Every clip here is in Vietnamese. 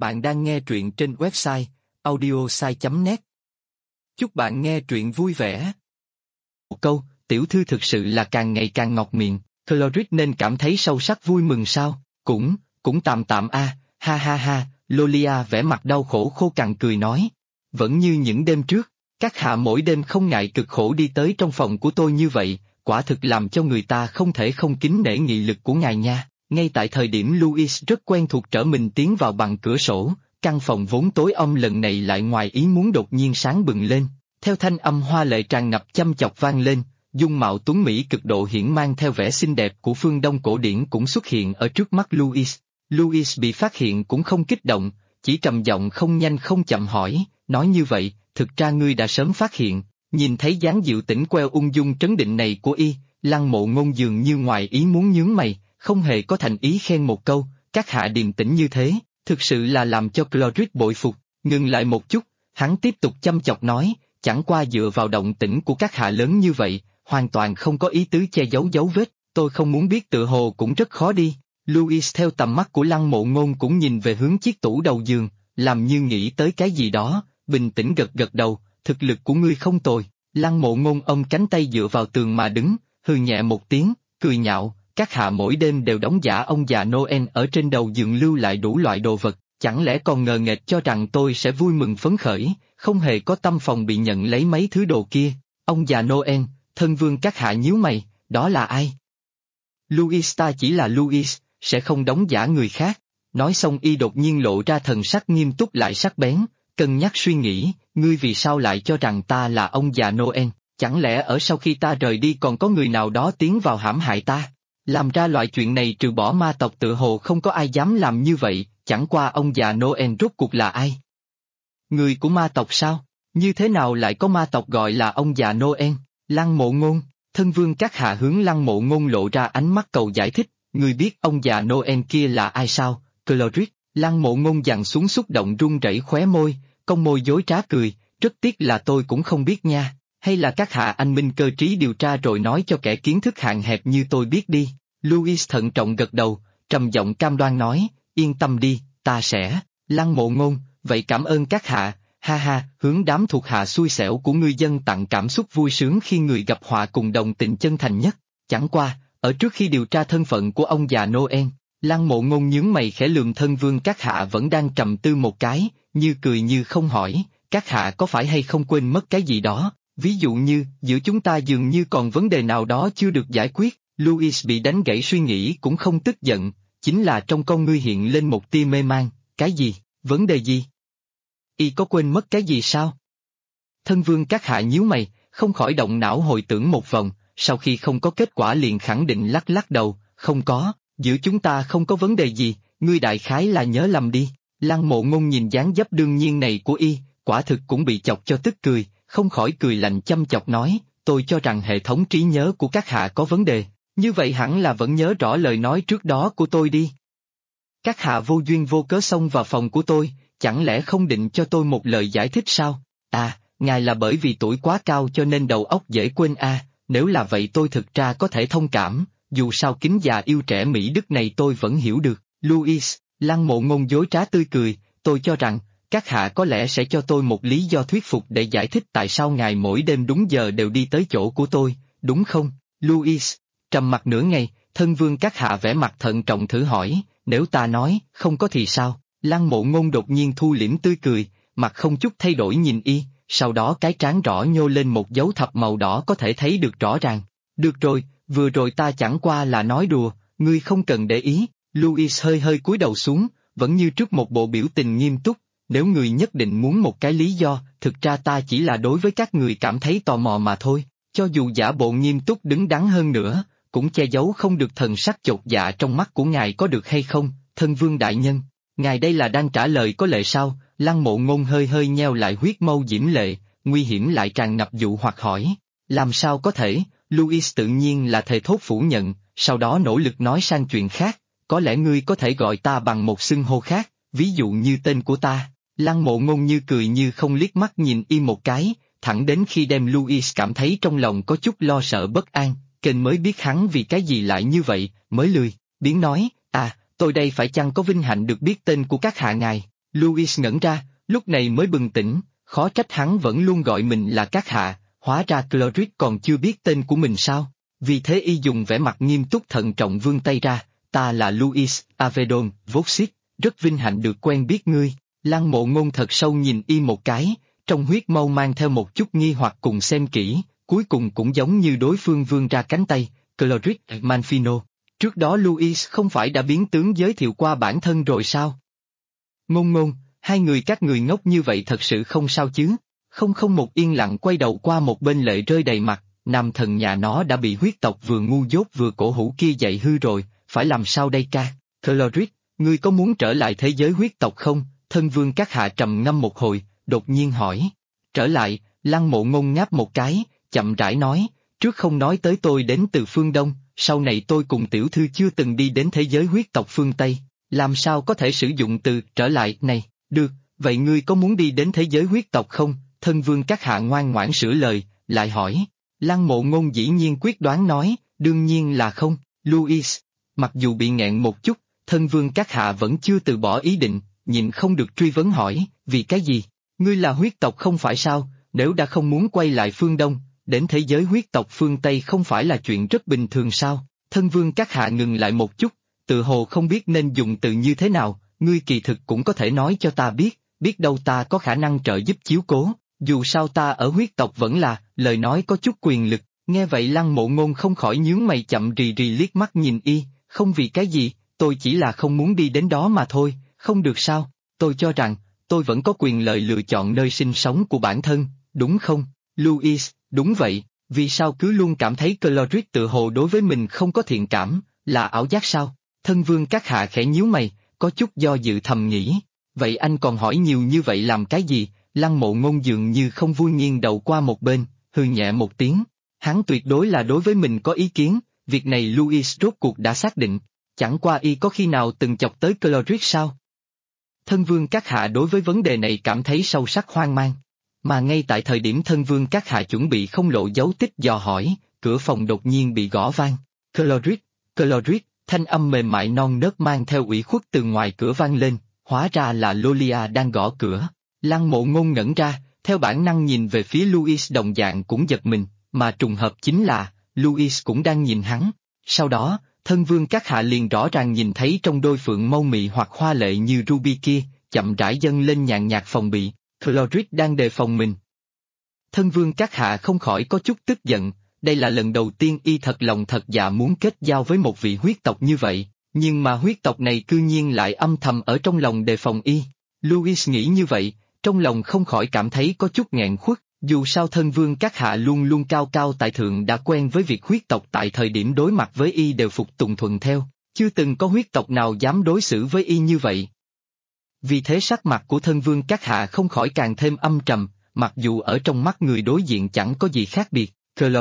Bạn đang nghe truyện trên website audiosai.net. Chúc bạn nghe truyện vui vẻ. Một câu, tiểu thư thực sự là càng ngày càng ngọt miệng, Cloris nên cảm thấy sâu sắc vui mừng sao? Cũng tạm tạm a, ha ha ha, Lolia vẻ mặt đau khổ khô cằn cười nói. Vẫn như những đêm trước, các hạ mỗi đêm không ngại cực khổ đi tới trong phòng của tôi như vậy, quả thực làm cho người ta không thể không kính nể nghị lực của ngài nha. Ngay tại thời điểm Louis rất quen thuộc trở mình tiến vào bằng cửa sổ, căn phòng vốn tối om lần này lại ngoài ý muốn đột nhiên sáng bừng lên, theo thanh âm hoa lệ tràn ngập chăm chọc vang lên, dung mạo tuấn mỹ cực độ hiển mang theo vẻ xinh đẹp của phương Đông cổ điển cũng xuất hiện ở trước mắt Louis. Louis bị phát hiện cũng không kích động, chỉ trầm giọng không nhanh không chậm hỏi, nói như vậy, thực ra ngươi đã sớm phát hiện. Nhìn thấy dáng dịu tĩnh queo ung dung trấn định này của y, Lăng Mộ Ngôn dường như ngoài ý muốn nhướng mày, không hề có thành ý khen một câu, các hạ điềm tĩnh như thế, thực sự là làm cho Cloris bội phục. Ngừng lại một chút, hắn tiếp tục chăm chọc nói, chẳng qua dựa vào động tĩnh của các hạ lớn như vậy, hoàn toàn không có ý tứ che giấu dấu vết, tôi không muốn biết tựa hồ cũng rất khó đi. Louis theo tầm mắt của Lăng Mộ Ngôn cũng nhìn về hướng chiếc tủ đầu giường, làm như nghĩ tới cái gì đó, bình tĩnh gật gật đầu, thực lực của ngươi không tồi. Lăng Mộ Ngôn ôm cánh tay dựa vào tường mà đứng, hừ nhẹ một tiếng, cười nhạo, các hạ mỗi đêm đều đóng giả ông già Noel ở trên đầu giường lưu lại đủ loại đồ vật, chẳng lẽ còn ngờ nghệch cho rằng tôi sẽ vui mừng phấn khởi, không hề có tâm phòng bị nhận lấy mấy thứ đồ kia. Ông già Noel, thân vương các hạ nhíu mày, đó là ai? Louis, ta chỉ là Louis, sẽ không đóng giả người khác. Nói xong y đột nhiên lộ ra thần sắc nghiêm túc lại sắc bén, cân nhắc suy nghĩ, ngươi vì sao lại cho rằng ta là ông già Noel, chẳng lẽ ở sau khi ta rời đi còn có người nào đó tiến vào hãm hại ta? Làm ra loại chuyện này trừ bỏ ma tộc tựa hồ không có ai dám làm như vậy, chẳng qua ông già Noel rốt cuộc là ai? Người của ma tộc sao? Như thế nào lại có ma tộc gọi là ông già Noel? Lăng Mộ Ngôn, thân vương các hạ hướng Lăng Mộ Ngôn lộ ra ánh mắt cầu giải thích, ngươi biết ông già Noel kia là ai sao? Cloris, Lăng Mộ Ngôn dằn xuống xúc động run rẩy khóe môi, cong môi dối trá cười, rất tiếc là tôi cũng không biết nha, hay là các hạ anh minh cơ trí điều tra rồi nói cho kẻ kiến thức hạn hẹp như tôi biết đi. Louis thận trọng gật đầu, trầm giọng cam đoan nói, yên tâm đi, ta sẽ. Lăng Mộ Ngôn, vậy cảm ơn các hạ, ha ha, hướng đám thuộc hạ xui xẻo của ngươi dân tặng cảm xúc vui sướng khi người gặp họa cùng đồng tình chân thành nhất. Chẳng qua, ở trước khi điều tra thân phận của ông già Noel, Lăng Mộ Ngôn nhướng mày khẽ lườm thân vương các hạ vẫn đang trầm tư một cái, như cười như không hỏi, các hạ có phải hay không quên mất cái gì đó, ví dụ như, giữa chúng ta dường như còn vấn đề nào đó chưa được giải quyết. Louis bị đánh gãy suy nghĩ cũng không tức giận, chính là trong con ngươi hiện lên một tia mê man, cái gì, vấn đề gì? Y có quên mất cái gì sao? Thân vương các hạ nhíu mày, không khỏi động não hồi tưởng một vòng, sau khi không có kết quả liền khẳng định lắc lắc đầu, không có, giữa chúng ta không có vấn đề gì, ngươi đại khái là nhớ lầm đi. Lăng Mộ Ngôn nhìn dáng dấp đương nhiên này của y, quả thực cũng bị chọc cho tức cười, không khỏi cười lạnh chăm chọc nói, tôi cho rằng hệ thống trí nhớ của các hạ có vấn đề, như vậy hẳn là vẫn nhớ rõ lời nói trước đó của tôi đi. Các hạ vô duyên vô cớ xông vào phòng của tôi, chẳng lẽ không định cho tôi một lời giải thích sao? À, ngài là bởi vì tuổi quá cao cho nên đầu óc dễ quên à, nếu là vậy tôi thực ra có thể thông cảm, dù sao kính già yêu trẻ Mỹ Đức này tôi vẫn hiểu được. Louis, Lăng Mộ Ngôn dối trá tươi cười, tôi cho rằng, các hạ có lẽ sẽ cho tôi một lý do thuyết phục để giải thích tại sao ngài mỗi đêm đúng giờ đều đi tới chỗ của tôi, đúng không? Louis, trầm mặt nửa ngày, thân vương các hạ vẻ mặt thận trọng thử hỏi, nếu ta nói, không có thì sao? Lăng Mộ Ngôn đột nhiên thu liễm tươi cười, mặt không chút thay đổi nhìn y, sau đó cái trán rõ nhô lên một dấu thập màu đỏ có thể thấy được rõ ràng. Được rồi, vừa rồi ta chẳng qua là nói đùa, ngươi không cần để ý. Louis hơi hơi cúi đầu xuống, vẫn như trước một bộ biểu tình nghiêm túc, nếu người nhất định muốn một cái lý do, thực ra ta chỉ là đối với các người cảm thấy tò mò mà thôi, cho dù giả bộ nghiêm túc đứng đắn hơn nữa, cũng che giấu không được thần sắc chột dạ trong mắt của ngài có được hay không, thân vương đại nhân. Ngài đây là đang trả lời có lệ sao? Lăng Mộ Ngôn hơi hơi nheo lại huyết mâu diễm lệ, nguy hiểm lại tràn ngập dụ hoặc hỏi. Làm sao có thể? Louis tự nhiên là thề thốt phủ nhận, sau đó nỗ lực nói sang chuyện khác, có lẽ ngươi có thể gọi ta bằng một xưng hô khác, ví dụ như tên của ta. Lăng Mộ Ngôn như cười như không liếc mắt nhìn y một cái, thẳng đến khi đem Louis cảm thấy trong lòng có chút lo sợ bất an, kênh mới biết hắn vì cái gì lại như vậy, mới lười, biến nói, à, tôi đây phải chăng có vinh hạnh được biết tên của các hạ ngài. Louis ngẩn ra, lúc này mới bừng tỉnh, khó trách hắn vẫn luôn gọi mình là các hạ, hóa ra Cloris còn chưa biết tên của mình sao? Vì thế y dùng vẻ mặt nghiêm túc thận trọng vươn tay ra, ta là Louis Avedon, Voxit, rất vinh hạnh được quen biết ngươi. Lăng Mộ Ngôn thật sâu nhìn y một cái, trong huyết mâu mang theo một chút nghi hoặc cùng xem kỹ, cuối cùng cũng giống như đối phương vươn ra cánh tay, Cloris Manfino. Trước đó Louis không phải đã biến tướng giới thiệu qua bản thân rồi sao? Ngôn Ngôn, hai người các người ngốc như vậy thật sự không sao chứ? Không một yên lặng quay đầu qua một bên lệ rơi đầy mặt, nam thần nhà nó đã bị huyết tộc vừa ngu dốt vừa cổ hủ kia dạy hư rồi, phải làm sao đây ca? Cloris, ngươi có muốn trở lại thế giới huyết tộc không? Thân vương các hạ trầm ngâm một hồi, đột nhiên hỏi. Trở lại, Lăng Mộ Ngôn ngáp một cái, chậm rãi nói, trước không nói tới tôi đến từ phương Đông, sau này tôi cùng tiểu thư chưa từng đi đến thế giới huyết tộc phương Tây, làm sao có thể sử dụng từ trở lại này, được, vậy ngươi có muốn đi đến thế giới huyết tộc không? Thân vương các hạ ngoan ngoãn sửa lời, lại hỏi. Lăng Mộ Ngôn dĩ nhiên quyết đoán nói, đương nhiên là không, Louis. Mặc dù bị nghẹn một chút, thân vương các hạ vẫn chưa từ bỏ ý định, nhịn không được truy vấn hỏi, vì cái gì? Ngươi là huyết tộc không phải sao, nếu đã không muốn quay lại phương Đông, đến thế giới huyết tộc phương Tây không phải là chuyện rất bình thường sao? Thân vương các hạ ngừng lại một chút, tự hồ không biết nên dùng từ như thế nào, ngươi kỳ thực cũng có thể nói cho ta biết đâu ta có khả năng trợ giúp chiếu cố, dù sao ta ở huyết tộc vẫn là, lời nói có chút quyền lực, nghe vậy Lăng Mộ Ngôn không khỏi nhướng mày chậm rì rì liếc mắt nhìn y, không vì cái gì, tôi chỉ là không muốn đi đến đó mà thôi, không được sao, tôi cho rằng, tôi vẫn có quyền lợi lựa chọn nơi sinh sống của bản thân, đúng không? Louis, đúng vậy, vì sao cứ luôn cảm thấy Cloris tự hồ đối với mình không có thiện cảm, là ảo giác sao? Thân vương các hạ khẽ nhíu mày, có chút do dự thầm nghĩ, vậy anh còn hỏi nhiều như vậy làm cái gì? Lăng Mộ Ngôn dường như không vui nghiêng đầu qua một bên, hừ nhẹ một tiếng, hắn tuyệt đối là đối với mình có ý kiến, việc này Louis rốt cuộc đã xác định, chẳng qua y có khi nào từng chọc tới Cloris sao? Thân vương các hạ đối với vấn đề này cảm thấy sâu sắc hoang mang. Mà ngay tại thời điểm thân vương các hạ chuẩn bị không lộ dấu tích dò hỏi, cửa phòng đột nhiên bị gõ vang. Cloris, thanh âm mềm mại non nớt mang theo ủy khuất từ ngoài cửa vang lên, hóa ra là Lolia đang gõ cửa. Lăng Mộ Ngôn ngẩn ra, theo bản năng nhìn về phía Louis đồng dạng cũng giật mình, mà trùng hợp chính là, Louis cũng đang nhìn hắn. Sau đó, thân vương các hạ liền rõ ràng nhìn thấy trong đôi phượng mâu mị hoặc hoa lệ như ruby kia, chậm rãi dâng lên nhàn nhạt phòng bị, Cloris đang đề phòng mình. Thân vương các hạ không khỏi có chút tức giận, đây là lần đầu tiên y thật lòng thật dạ muốn kết giao với một vị huyết tộc như vậy, nhưng mà huyết tộc này cư nhiên lại âm thầm ở trong lòng đề phòng y. Louis nghĩ như vậy, trong lòng không khỏi cảm thấy có chút nghẹn khuất, dù sao thân vương các hạ luôn luôn cao cao tại thượng đã quen với việc huyết tộc tại thời điểm đối mặt với y đều phục tùng thuận theo, chưa từng có huyết tộc nào dám đối xử với y như vậy. Vì thế sắc mặt của thân vương các hạ không khỏi càng thêm âm trầm, mặc dù ở trong mắt người đối diện chẳng có gì khác biệt.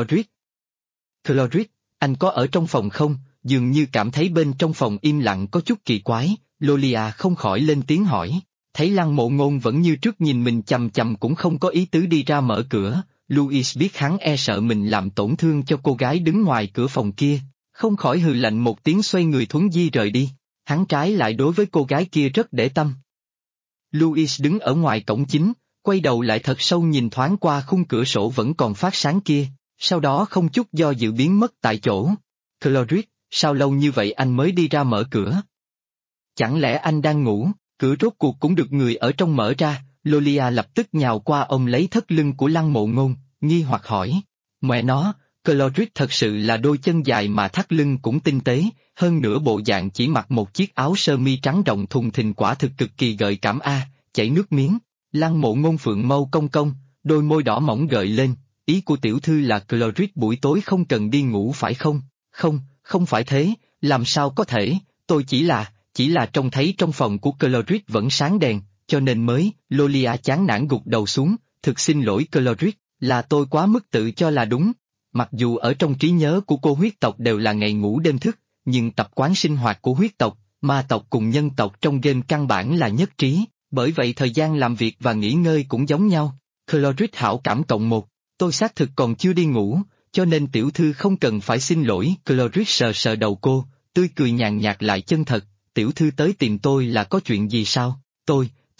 Cloris, anh có ở trong phòng không? Dường như cảm thấy bên trong phòng im lặng có chút kỳ quái, Lolia không khỏi lên tiếng hỏi. Thấy Lăng Mộ Ngôn vẫn như trước nhìn mình chằm chằm cũng không có ý tứ đi ra mở cửa, Louis biết hắn e sợ mình làm tổn thương cho cô gái đứng ngoài cửa phòng kia, không khỏi hừ lạnh một tiếng xoay người thuấn di rời đi, hắn trái lại đối với cô gái kia rất để tâm. Louis đứng ở ngoài cổng chính, quay đầu lại thật sâu nhìn thoáng qua khung cửa sổ vẫn còn phát sáng kia, sau đó không chút do dự biến mất tại chỗ. Cloris, sao lâu như vậy anh mới đi ra mở cửa? Chẳng lẽ anh đang ngủ? Cửa rốt cuộc cũng được người ở trong mở ra, Lolia lập tức nhào qua ôm lấy thắt lưng của Lăng Mộ Ngôn, nghi hoặc hỏi. Mẹ nó, Cloris thật sự là đôi chân dài mà thắt lưng cũng tinh tế, hơn nữa bộ dạng chỉ mặc một chiếc áo sơ mi trắng rộng thùng thình quả thực cực kỳ gợi cảm chảy nước miếng. Lăng Mộ Ngôn phượng mâu cong cong, đôi môi đỏ mỏng gợi lên, ý của tiểu thư là Cloris buổi tối không cần đi ngủ phải không? Không phải thế, làm sao có thể, tôi chỉ là trông thấy trong phòng của Cloris vẫn sáng đèn, cho nên mới, Lolia chán nản gục đầu xuống, thực xin lỗi Cloris, là tôi quá mức tự cho là đúng. Mặc dù ở trong trí nhớ của cô huyết tộc đều là ngày ngủ đêm thức, nhưng tập quán sinh hoạt của huyết tộc, ma tộc cùng nhân tộc trong game căn bản là nhất trí, bởi vậy thời gian làm việc và nghỉ ngơi cũng giống nhau. Cloris hảo cảm cộng một, tôi xác thực còn chưa đi ngủ, cho nên tiểu thư không cần phải xin lỗi. Cloris sờ sờ đầu cô, tươi cười nhàn nhạt lại chân thật. Tiểu thư tới tìm tôi là có chuyện gì sao? Tôi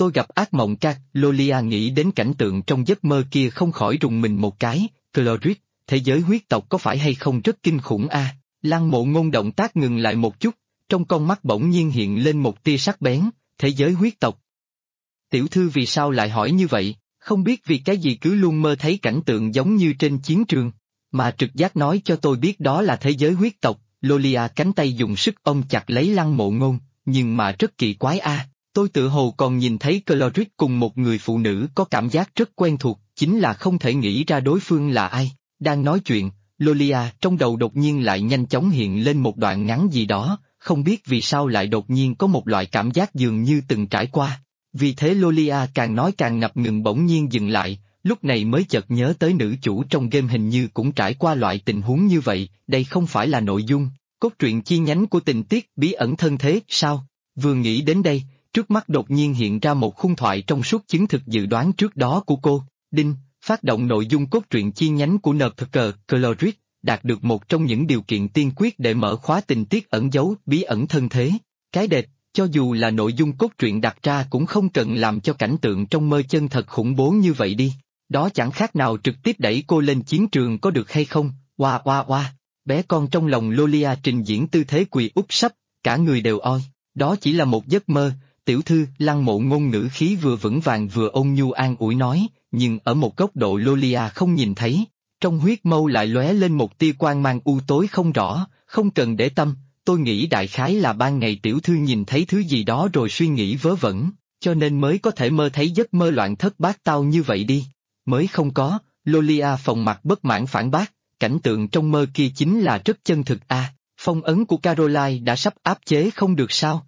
tôi gặp ác mộng ca. Lolia nghĩ đến cảnh tượng trong giấc mơ kia không khỏi rùng mình một cái. Clorid, thế giới huyết tộc có phải hay không rất kinh khủng a? Lăng Mộ Ngôn động tác ngừng lại một chút, trong con mắt bỗng nhiên hiện lên một tia sắc bén. Thế giới huyết tộc. Tiểu thư vì sao lại hỏi như vậy, không biết vì cái gì cứ luôn mơ thấy cảnh tượng giống như trên chiến trường, mà trực giác nói cho tôi biết đó là thế giới huyết tộc. Lolia cánh tay dùng sức ôm chặt lấy Lăng Mộ Ngôn, nhưng mà rất kỳ quái a. Tôi tự hồ còn nhìn thấy Clorid cùng một người phụ nữ có cảm giác rất quen thuộc, chính là không thể nghĩ ra đối phương là ai. Đang nói chuyện, Lolia trong đầu đột nhiên lại nhanh chóng hiện lên một đoạn ngắn gì đó, không biết vì sao lại đột nhiên có một loại cảm giác dường như từng trải qua. Vì thế Lolia càng nói càng ngập ngừng bỗng nhiên dừng lại, lúc này mới chợt nhớ tới nữ chủ trong game hình như cũng trải qua loại tình huống như vậy, đây không phải là nội dung, cốt truyện chi nhánh của tình tiết bí ẩn thân thế, sao? Vừa nghĩ đến đây, trước mắt đột nhiên hiện ra một khung thoại trong suốt chứng thực dự đoán trước đó của cô. Đinh, phát động nội dung cốt truyện chi nhánh của NPC Clorid, đạt được một trong những điều kiện tiên quyết để mở khóa tình tiết ẩn giấu bí ẩn thân thế. Cái đệt, cho dù là nội dung cốt truyện đặt ra cũng không cần làm cho cảnh tượng trong mơ chân thật khủng bố như vậy đi. Đó chẳng khác nào trực tiếp đẩy cô lên chiến trường có được hay không? Oa oa oa. Bé con trong lòng Lolia trình diễn tư thế quỳ úp sấp, cả người đều oi. Đó chỉ là một giấc mơ. Tiểu thư. Lăng Mộ Ngôn ngữ khí vừa vững vàng vừa ôn nhu an ủi nói, nhưng ở một góc độ Lolia không nhìn thấy, trong huyết mâu lại lóe lên một tia quang mang u tối không rõ. Không cần để tâm, tôi nghĩ đại khái là ban ngày tiểu thư nhìn thấy thứ gì đó rồi suy nghĩ vớ vẩn, cho nên mới có thể mơ thấy giấc mơ loạn thất bát tao như vậy đi. Mới không có. Lolia phồng mặt bất mãn phản bác, cảnh tượng trong mơ kia chính là rất chân thực a. Phong ấn của Caroline đã sắp áp chế không được sao?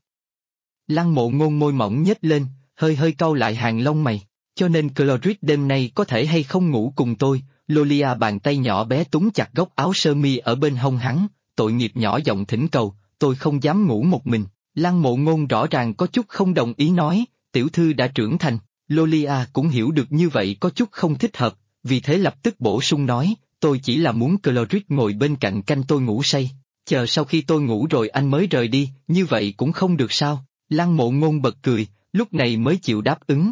Lăng Mộ Ngôn môi mỏng nhếch lên, hơi hơi cau lại hàng lông mày, cho nên Clorid đêm nay có thể hay không ngủ cùng tôi. Lolia bàn tay nhỏ bé túm chặt góc áo sơ mi ở bên hông hắn, tội nghiệp nhỏ giọng thỉnh cầu, tôi không dám ngủ một mình. Lăng Mộ Ngôn rõ ràng có chút không đồng ý nói, tiểu thư đã trưởng thành. Lolia cũng hiểu được như vậy có chút không thích hợp, vì thế lập tức bổ sung nói, tôi chỉ là muốn Clorid ngồi bên cạnh canh tôi ngủ say, chờ sau khi tôi ngủ rồi anh mới rời đi, như vậy cũng không được sao? Lăng Mộ Ngôn bật cười, lúc này mới chịu đáp ứng,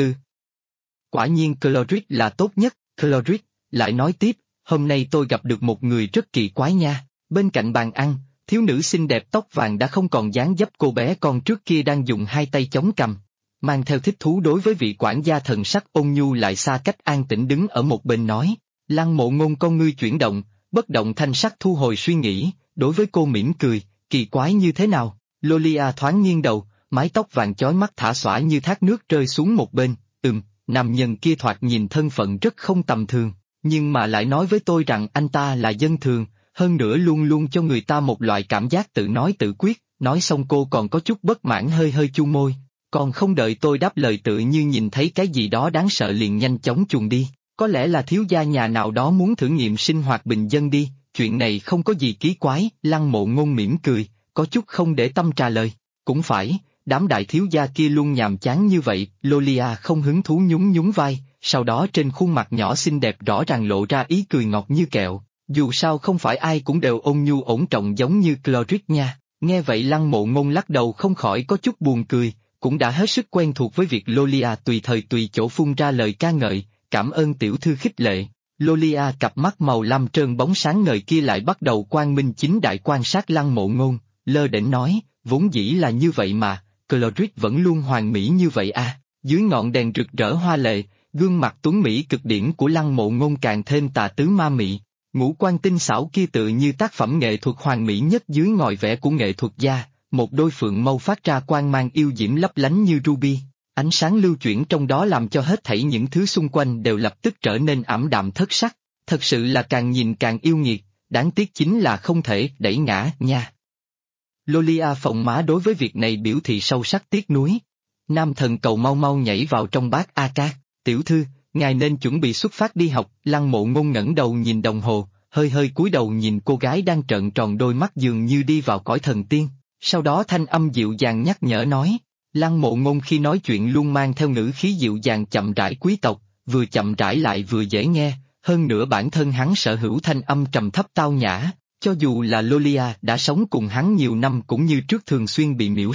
Quả nhiên Clorid là tốt nhất. Clorid lại nói tiếp, hôm nay tôi gặp được một người rất kỳ quái nha. Bên cạnh bàn ăn, thiếu nữ xinh đẹp tóc vàng đã không còn dáng dấp cô bé con trước kia đang dùng hai tay chống cằm, mang theo thích thú đối với vị quản gia thần sắc ôn nhu lại xa cách an tĩnh đứng ở một bên nói. Lăng Mộ Ngôn con ngươi chuyển động, bất động thanh sắc thu hồi suy nghĩ, đối với cô mỉm cười, kỳ quái như thế nào? Lolia thoáng nghiêng đầu, mái tóc vàng chói mắt thả xõa như thác nước rơi xuống một bên, nam nhân kia thoạt nhìn thân phận rất không tầm thường, nhưng mà lại nói với tôi rằng anh ta là dân thường, hơn nữa luôn luôn cho người ta một loại cảm giác tự nói tự quyết. Nói xong cô còn có chút bất mãn hơi hơi chu môi, còn không đợi tôi đáp lời tự như nhìn thấy cái gì đó đáng sợ liền nhanh chóng chuồn đi, có lẽ là thiếu gia nhà nào đó muốn thử nghiệm sinh hoạt bình dân đi, chuyện này không có gì kỳ quái. Lăng Mộ Ngôn mỉm cười, có chút không để tâm trả lời, cũng phải, đám đại thiếu gia kia luôn nhàm chán như vậy. Lolia không hứng thú nhún nhún vai, sau đó trên khuôn mặt nhỏ xinh đẹp rõ ràng lộ ra ý cười ngọt như kẹo, dù sao không phải ai cũng đều ôn nhu ổn trọng giống như Clorid nha. Nghe vậy Lăng Mộ Ngôn lắc đầu không khỏi có chút buồn cười, cũng đã hết sức quen thuộc với việc Lolia tùy thời tùy chỗ phun ra lời ca ngợi, cảm ơn tiểu thư khích lệ. Lolia cặp mắt màu lam trơn bóng sáng ngời kia lại bắt đầu quang minh chính đại quan sát Lăng Mộ Ngôn, lơ đễnh nói, vốn dĩ là như vậy mà, Clorid vẫn luôn hoàn mỹ như vậy à. Dưới ngọn đèn rực rỡ hoa lệ, gương mặt tuấn mỹ cực điển của Lăng Mộ Ngôn càng thêm tà tứ ma mị, ngũ quan tinh xảo kia tự như tác phẩm nghệ thuật hoàn mỹ nhất dưới ngòi vẽ của nghệ thuật gia, một đôi phượng mâu phát ra quang mang yêu diễm lấp lánh như ruby, ánh sáng lưu chuyển trong đó làm cho hết thảy những thứ xung quanh đều lập tức trở nên ảm đạm thất sắc, thật sự là càng nhìn càng yêu nghiệt, đáng tiếc chính là không thể đẩy ngã nha. Lolia phồng má đối với việc này biểu thị sâu sắc tiếc nuối. Nam thần cầu mau mau nhảy vào trong bát A Ca, tiểu thư, ngài nên chuẩn bị xuất phát đi học. Lăng Mộ Ngôn ngẩng đầu nhìn đồng hồ, hơi hơi cúi đầu nhìn cô gái đang trợn tròn đôi mắt dường như đi vào cõi thần tiên, sau đó thanh âm dịu dàng nhắc nhở nói. Lăng Mộ Ngôn khi nói chuyện luôn mang theo ngữ khí dịu dàng chậm rãi quý tộc, vừa chậm rãi lại vừa dễ nghe, hơn nữa bản thân hắn sở hữu thanh âm trầm thấp tao nhã, cho dù là Lolia đã sống cùng hắn nhiều năm cũng như trước thường xuyên bị miễu sát.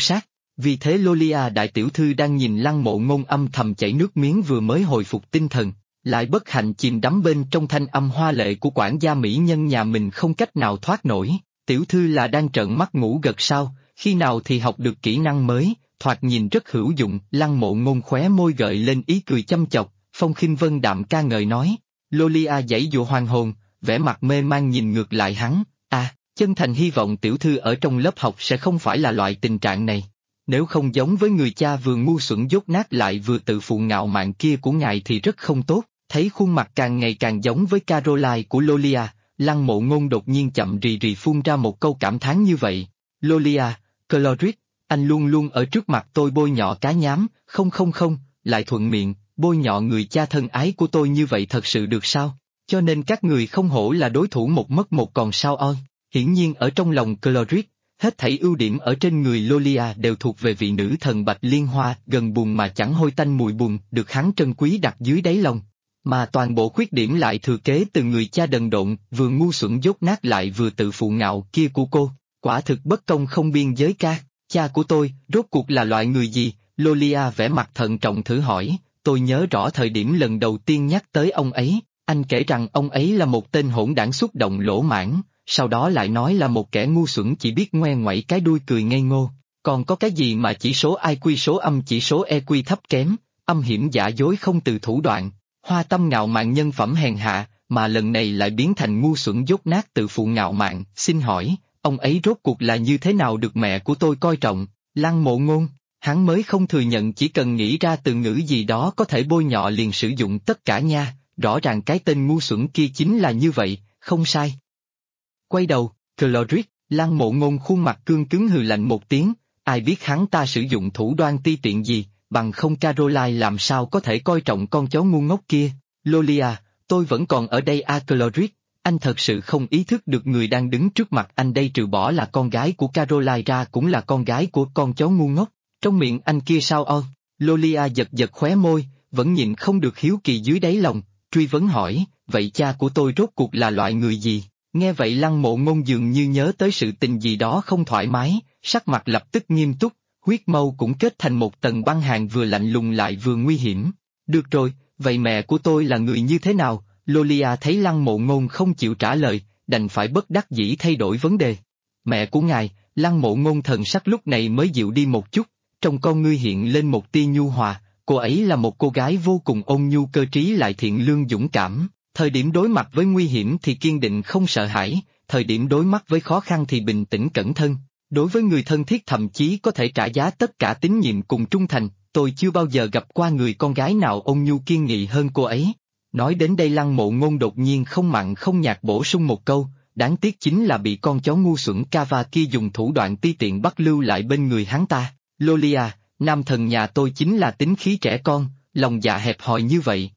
Vì thế Lolia đại tiểu thư đang nhìn Lăng Mộ Ngôn âm thầm chảy nước miếng vừa mới hồi phục tinh thần, lại bất hạnh chìm đắm bên trong thanh âm hoa lệ của quản gia mỹ nhân nhà mình không cách nào thoát nổi. Tiểu thư là đang trợn mắt ngủ gật sao, khi nào thì học được kỹ năng mới, thoạt nhìn rất hữu dụng. Lăng Mộ Ngôn khóe môi gợi lên ý cười chăm chọc, Phong Khinh Vân đạm ca ngợi nói. Lolia giãy dụa hoàn hồn, vẻ mặt mê man nhìn ngược lại hắn, chân thành hy vọng tiểu thư ở trong lớp học sẽ không phải là loại tình trạng này. Nếu không giống với người cha vừa ngu xuẩn dốt nát lại vừa tự phụ ngạo mạn kia của ngài thì rất không tốt. Thấy khuôn mặt càng ngày càng giống với Caroline của Lolia, Lăng Mộ Ngôn đột nhiên chậm rì rì phun ra một câu cảm thán như vậy. Lolia, Cloris, anh luôn luôn ở trước mặt tôi bôi nhọ cá nhám, không, lại thuận miệng, bôi nhọ người cha thân ái của tôi như vậy thật sự được sao? Cho nên các người không hổ là đối thủ một mất một còn sao oi. Hiển nhiên ở trong lòng Cloris, hết thảy ưu điểm ở trên người Lolia đều thuộc về vị nữ thần Bạch Liên Hoa gần bùn mà chẳng hôi tanh mùi bùn được hắn trân quý đặt dưới đáy lòng. Mà toàn bộ khuyết điểm lại thừa kế từ người cha đần độn vừa ngu xuẩn dốt nát lại vừa tự phụ ngạo kia của cô, quả thực bất công không biên giới ca. Cha của tôi, rốt cuộc là loại người gì? Lolia vẻ mặt thận trọng thử hỏi. Tôi nhớ rõ thời điểm lần đầu tiên nhắc tới ông ấy, anh kể rằng ông ấy là một tên hỗn đảng xúc động lỗ mãn, sau đó lại nói là một kẻ ngu xuẩn chỉ biết ngoe ngoẩy cái đuôi cười ngây ngô. Còn có cái gì mà chỉ số IQ số âm chỉ số EQ thấp kém, âm hiểm giả dối không từ thủ đoạn, hoa tâm ngạo mạn nhân phẩm hèn hạ, mà lần này lại biến thành ngu xuẩn dốt nát tự phụ ngạo mạn. Xin hỏi, ông ấy rốt cuộc là như thế nào được mẹ của tôi coi trọng? Lăng Mộ Ngôn, hắn mới không thừa nhận chỉ cần nghĩ ra từ ngữ gì đó có thể bôi nhọ liền sử dụng tất cả nha, rõ ràng cái tên ngu xuẩn kia chính là như vậy, không sai. Quay đầu, Cloris, Lăng Mộ Ngôn khuôn mặt cương cứng hừ lạnh một tiếng, ai biết hắn ta sử dụng thủ đoan ti tiện gì, bằng không Caroline làm sao có thể coi trọng con chó ngu ngốc kia. Lolia, tôi vẫn còn ở đây Cloris, anh thật sự không ý thức được người đang đứng trước mặt anh đây trừ bỏ là con gái của Caroline ra cũng là con gái của con chó ngu ngốc, trong miệng anh kia sao o? Lolia giật giật khóe môi, vẫn nhịn không được hiếu kỳ dưới đáy lòng, truy vấn hỏi, vậy cha của tôi rốt cuộc là loại người gì? Nghe vậy Lăng Mộ Ngôn dường như nhớ tới sự tình gì đó không thoải mái, sắc mặt lập tức nghiêm túc, huyết mâu cũng kết thành một tầng băng hàn vừa lạnh lùng lại vừa nguy hiểm. Được rồi, vậy mẹ của tôi là người như thế nào? Lolia thấy Lăng Mộ Ngôn không chịu trả lời, đành phải bất đắc dĩ thay đổi vấn đề. Mẹ của ngài, Lăng Mộ Ngôn thần sắc lúc này mới dịu đi một chút, trong con ngươi hiện lên một tia nhu hòa, cô ấy là một cô gái vô cùng ôn nhu cơ trí lại thiện lương dũng cảm. Thời điểm đối mặt với nguy hiểm thì kiên định không sợ hãi, thời điểm đối mặt với khó khăn thì bình tĩnh cẩn thân. Đối với người thân thiết thậm chí có thể trả giá tất cả tín nhiệm cùng trung thành, tôi chưa bao giờ gặp qua người con gái nào ôn nhu kiên nghị hơn cô ấy. Nói đến đây Lăng Mộ Ngôn đột nhiên không mặn không nhạt bổ sung một câu, đáng tiếc chính là bị con chó ngu xuẩn Cava kia dùng thủ đoạn ti tiện bắt lưu lại bên người hắn ta. Lolia, nam thần nhà tôi chính là tính khí trẻ con, lòng dạ hẹp hòi như vậy.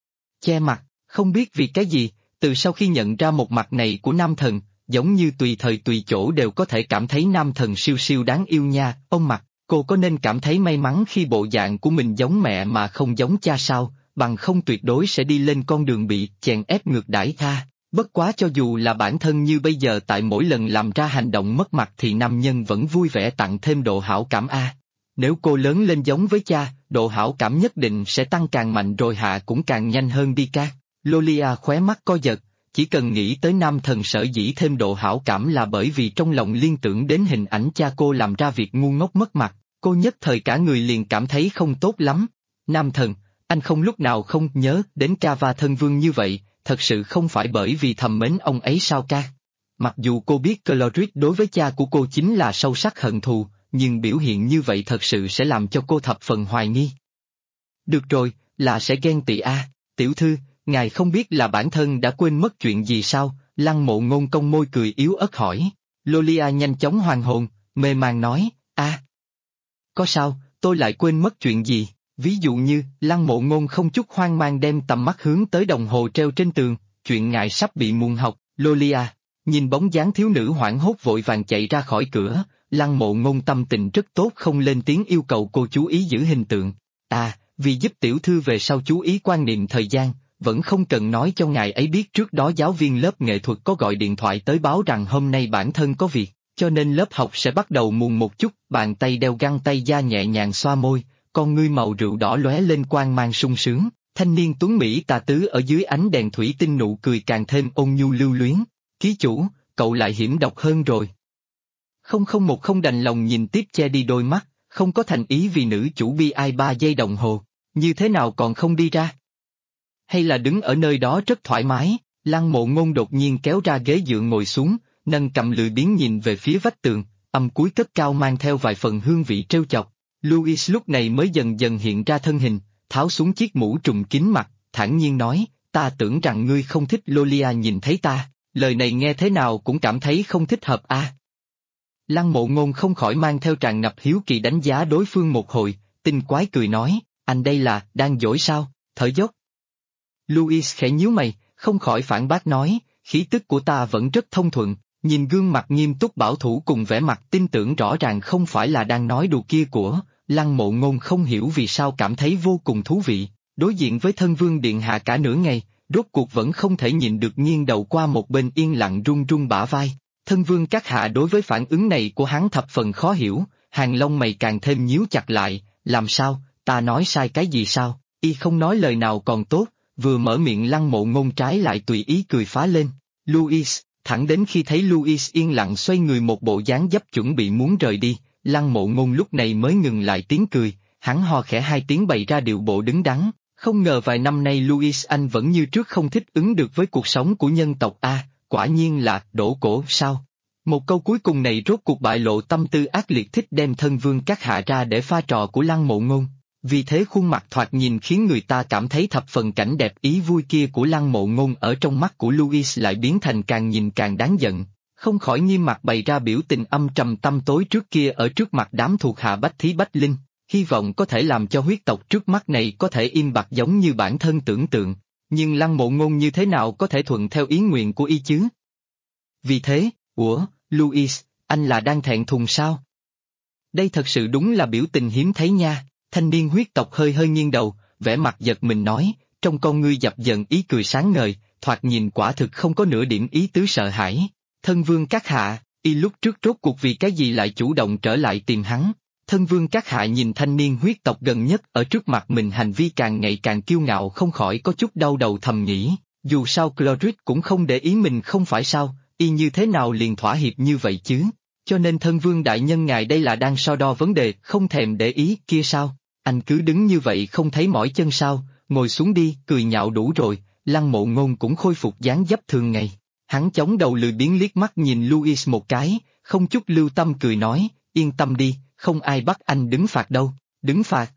Che mặt. Không biết vì cái gì, từ sau khi nhận ra một mặt này của nam thần, giống như tùy thời tùy chỗ đều có thể cảm thấy nam thần siêu siêu đáng yêu nha. Ông Mặt, cô có nên cảm thấy may mắn khi bộ dạng của mình giống mẹ mà không giống cha sao, bằng không tuyệt đối sẽ đi lên con đường bị chèn ép ngược đãi tha. Bất quá cho dù là bản thân như bây giờ tại mỗi lần làm ra hành động mất mặt thì nam nhân vẫn vui vẻ tặng thêm độ hảo cảm a. Nếu cô lớn lên giống với cha, độ hảo cảm nhất định sẽ tăng càng mạnh rồi hạ cũng càng nhanh hơn đi ca. Lolia khóe mắt co giật, chỉ cần nghĩ tới nam thần sở dĩ thêm độ hảo cảm là bởi vì trong lòng liên tưởng đến hình ảnh cha cô làm ra việc ngu ngốc mất mặt, cô nhất thời cả người liền cảm thấy không tốt lắm. Nam thần, anh không lúc nào không nhớ đến Cava thân vương như vậy, thật sự không phải bởi vì thầm mến ông ấy sao ca? Mặc dù cô biết Cloris đối với cha của cô chính là sâu sắc hận thù, nhưng biểu hiện như vậy thật sự sẽ làm cho cô thập phần hoài nghi. Được rồi, là sẽ ghen tị a, tiểu thư. Ngài không biết là bản thân đã quên mất chuyện gì sao? Lăng Mộ Ngôn cong môi cười yếu ớt hỏi. Lolia nhanh chóng hoàn hồn, mê man nói, có sao, tôi lại quên mất chuyện gì? Ví dụ như, Lăng Mộ Ngôn không chút hoang mang đem tầm mắt hướng tới đồng hồ treo trên tường, chuyện ngài sắp bị muộn học. Lolia, nhìn bóng dáng thiếu nữ hoảng hốt vội vàng chạy ra khỏi cửa, Lăng Mộ Ngôn tâm tình rất tốt không lên tiếng yêu cầu cô chú ý giữ hình tượng. Vì giúp tiểu thư về sau chú ý quan niệm thời gian, vẫn không cần nói cho ngài ấy biết trước đó giáo viên lớp nghệ thuật có gọi điện thoại tới báo rằng hôm nay bản thân có việc. cho nên lớp học sẽ bắt đầu muộn một chút. Bàn tay đeo găng tay da nhẹ nhàng xoa môi, con ngươi màu rượu đỏ lóe lên quang mang sung sướng. Thanh niên tuấn Mỹ tà tứ ở dưới ánh đèn thủy tinh nụ cười càng thêm ôn nhu lưu luyến. Ký chủ, cậu lại hiểm độc hơn rồi. 0010 không đành lòng nhìn tiếp che đi đôi mắt, không có thành ý vì nữ chủ bi ai 3 giây đồng hồ. Như thế nào còn không đi ra? Hay là đứng ở nơi đó rất thoải mái? Lăng Mộ Ngôn đột nhiên kéo ra ghế dựa ngồi xuống, nâng cầm lười biếng nhìn về phía vách tường, âm cuối cất cao mang theo vài phần hương vị trêu chọc. Louis lúc này mới dần dần hiện ra thân hình, tháo xuống chiếc mũ trùm kín mặt, thản nhiên nói, ta tưởng rằng ngươi không thích Lolia nhìn thấy ta, lời này nghe thế nào cũng cảm thấy không thích hợp a. Lăng Mộ Ngôn không khỏi mang theo tràn ngập hiếu kỳ đánh giá đối phương một hồi, tinh quái cười nói, anh đây là, đang dỗi sao, thở dốc. Louis khẽ nhíu mày, không khỏi phản bác nói, khí tức của ta vẫn rất thông thuận, nhìn gương mặt nghiêm túc bảo thủ cùng vẻ mặt tin tưởng rõ ràng không phải là đang nói đùa kia của. Lăng Mộ Ngôn không hiểu vì sao cảm thấy vô cùng thú vị, đối diện với thân vương điện hạ cả nửa ngày, rốt cuộc vẫn không thể nhịn được nghiêng đầu qua một bên yên lặng run run bả vai. Thân vương các hạ đối với phản ứng này của hắn thập phần khó hiểu, hàng lông mày càng thêm nhíu chặt lại, làm sao, ta nói sai cái gì sao, y không nói lời nào còn tốt, vừa mở miệng Lăng Mộ Ngôn trái lại tùy ý cười phá lên. Louis, thẳng đến khi thấy Louis yên lặng xoay người một bộ dáng dấp chuẩn bị muốn rời đi, Lăng Mộ Ngôn lúc này mới ngừng lại tiếng cười, hắn ho khẽ 2 tiếng bày ra điệu bộ đứng đắn, không ngờ vài năm nay Louis anh vẫn như trước không thích ứng được với cuộc sống của nhân tộc A, quả nhiên là đổ cổ sao. Một câu cuối cùng này rốt cuộc bại lộ tâm tư ác liệt thích đem thân vương các hạ ra để pha trò của Lăng Mộ Ngôn, vì thế khuôn mặt thoạt nhìn khiến người ta cảm thấy thập phần cảnh đẹp ý vui kia của Lăng Mộ Ngôn ở trong mắt của Louis lại biến thành càng nhìn càng đáng giận. Không khỏi nghiêm mặt bày ra biểu tình âm trầm tăm tối trước kia ở trước mặt đám thuộc hạ Bách Thí Bách Linh, hy vọng có thể làm cho huyết tộc trước mắt này có thể im bặt giống như bản thân tưởng tượng, nhưng Lăng Mộ Ngôn như thế nào có thể thuận theo ý nguyện của y chứ? Vì thế, Louis, anh là đang thẹn thùng sao? Đây thật sự đúng là biểu tình hiếm thấy nha. Thanh niên huyết tộc hơi hơi nghiêng đầu, vẻ mặt giật mình nói, trong con ngươi dập dần ý cười sáng ngời, thoạt nhìn quả thực không có nửa điểm ý tứ sợ hãi. Thân vương các hạ, y lúc trước rốt cuộc vì cái gì lại chủ động trở lại tìm hắn. Thân vương các hạ nhìn thanh niên huyết tộc gần nhất ở trước mặt mình hành vi càng ngày càng kiêu ngạo không khỏi có chút đau đầu thầm nghĩ, dù sao Clorid cũng không để ý mình không phải sao, y như thế nào liền thỏa hiệp như vậy chứ. Cho nên thân vương đại nhân ngài đây là đang so đo vấn đề không thèm để ý kia sao, anh cứ đứng như vậy không thấy mỏi chân sao, ngồi xuống đi, cười nhạo đủ rồi. Lăng Mộ Ngôn cũng khôi phục dáng dấp thường ngày, hắn chống đầu lười biếng liếc mắt nhìn Louis một cái, không chút lưu tâm cười nói, yên tâm đi, không ai bắt anh đứng phạt đâu, đứng phạt.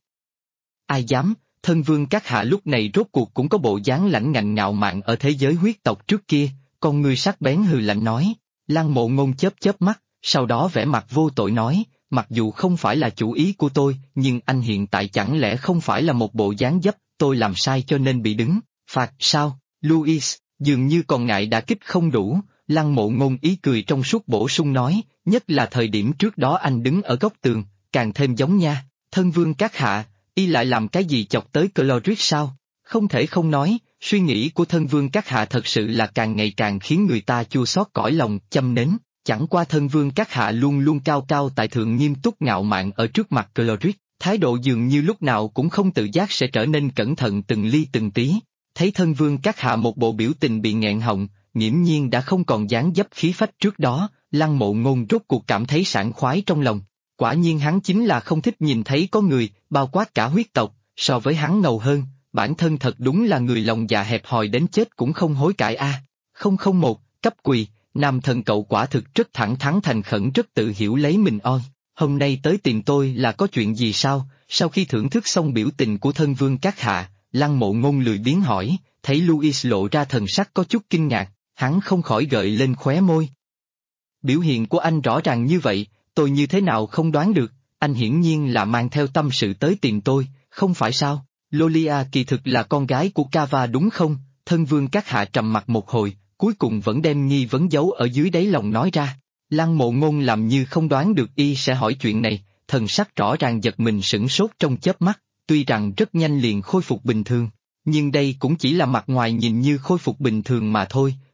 Ai dám, thân vương các hạ lúc này rốt cuộc cũng có bộ dáng lãnh ngạnh ngạo mạn ở thế giới huyết tộc trước kia, con người sắc bén hừ lạnh nói. Lăng Mộ Ngôn chớp chớp mắt, sau đó vẻ mặt vô tội nói, mặc dù không phải là chủ ý của tôi, nhưng anh hiện tại chẳng lẽ không phải là một bộ dáng dấp, tôi làm sai cho nên bị đứng phạt sao? Louis, dường như còn ngại đả kích không đủ, Lăng Mộ Ngôn ý cười trong suốt bổ sung nói, nhất là thời điểm trước đó anh đứng ở góc tường, càng thêm giống nha, thân vương các hạ, y lại làm cái gì chọc tới Clorid sao? Không thể không nói, suy nghĩ của thân vương các hạ thật sự là càng ngày càng khiến người ta chua xót cõi lòng, châm nến. Chẳng qua thân vương các hạ luôn luôn cao cao tại thượng nghiêm túc ngạo mạn ở trước mặt Clorid, thái độ dường như lúc nào cũng không tự giác sẽ trở nên cẩn thận từng ly từng tí. Thấy thân vương các hạ một bộ biểu tình bị nghẹn họng, nghiễm nhiên đã không còn dáng dấp khí phách trước đó, Lăng Mộ Ngôn rốt cuộc cảm thấy sảng khoái trong lòng. Quả nhiên hắn chính là không thích nhìn thấy có người, bao quát cả huyết tộc, so với hắn ngầu hơn, bản thân thật đúng là người lòng dạ hẹp hòi đến chết cũng không hối cải a. 001, cấp quỳ. Nam thần cậu quả thực rất thẳng thắn thành khẩn rất tự hiểu lấy mình oi, hôm nay tới tìm tôi là có chuyện gì sao? Sau khi thưởng thức xong biểu tình của thân vương các hạ, Lăng Mộ Ngôn lười biếng hỏi, thấy Louis lộ ra thần sắc có chút kinh ngạc, hắn không khỏi gợi lên khóe môi. Biểu hiện của anh rõ ràng như vậy, tôi như thế nào không đoán được, anh hiển nhiên là mang theo tâm sự tới tìm tôi, không phải sao? Lolia kỳ thực là con gái của Kava đúng không? Thân vương các hạ trầm mặt một hồi, cuối cùng vẫn đem nghi vấn giấu ở dưới đáy lòng nói ra. Lăng Mộ Ngôn làm như không đoán được y sẽ hỏi chuyện này, thần sắc rõ ràng giật mình sửng sốt trong chớp mắt, tuy rằng rất nhanh liền khôi phục bình thường, nhưng đây cũng chỉ là mặt ngoài nhìn như khôi phục bình thường mà thôi,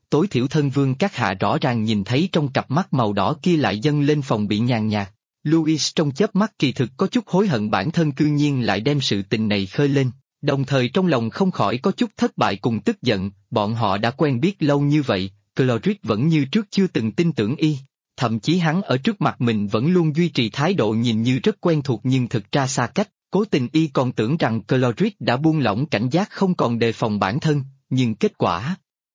tối thiểu thân vương các hạ rõ ràng nhìn thấy trong cặp mắt màu đỏ kia lại dâng lên phòng bị nhàn nhạt. Louis trong chớp mắt kỳ thực có chút hối hận bản thân cư nhiên lại đem sự tình này khơi lên, đồng thời trong lòng không khỏi có chút thất bại cùng tức giận, bọn họ đã quen biết lâu như vậy, Clorid vẫn như trước chưa từng tin tưởng y. Thậm chí hắn ở trước mặt mình vẫn luôn duy trì thái độ nhìn như rất quen thuộc nhưng thực ra xa cách, cố tình y còn tưởng rằng Clorid đã buông lỏng cảnh giác không còn đề phòng bản thân, nhưng kết quả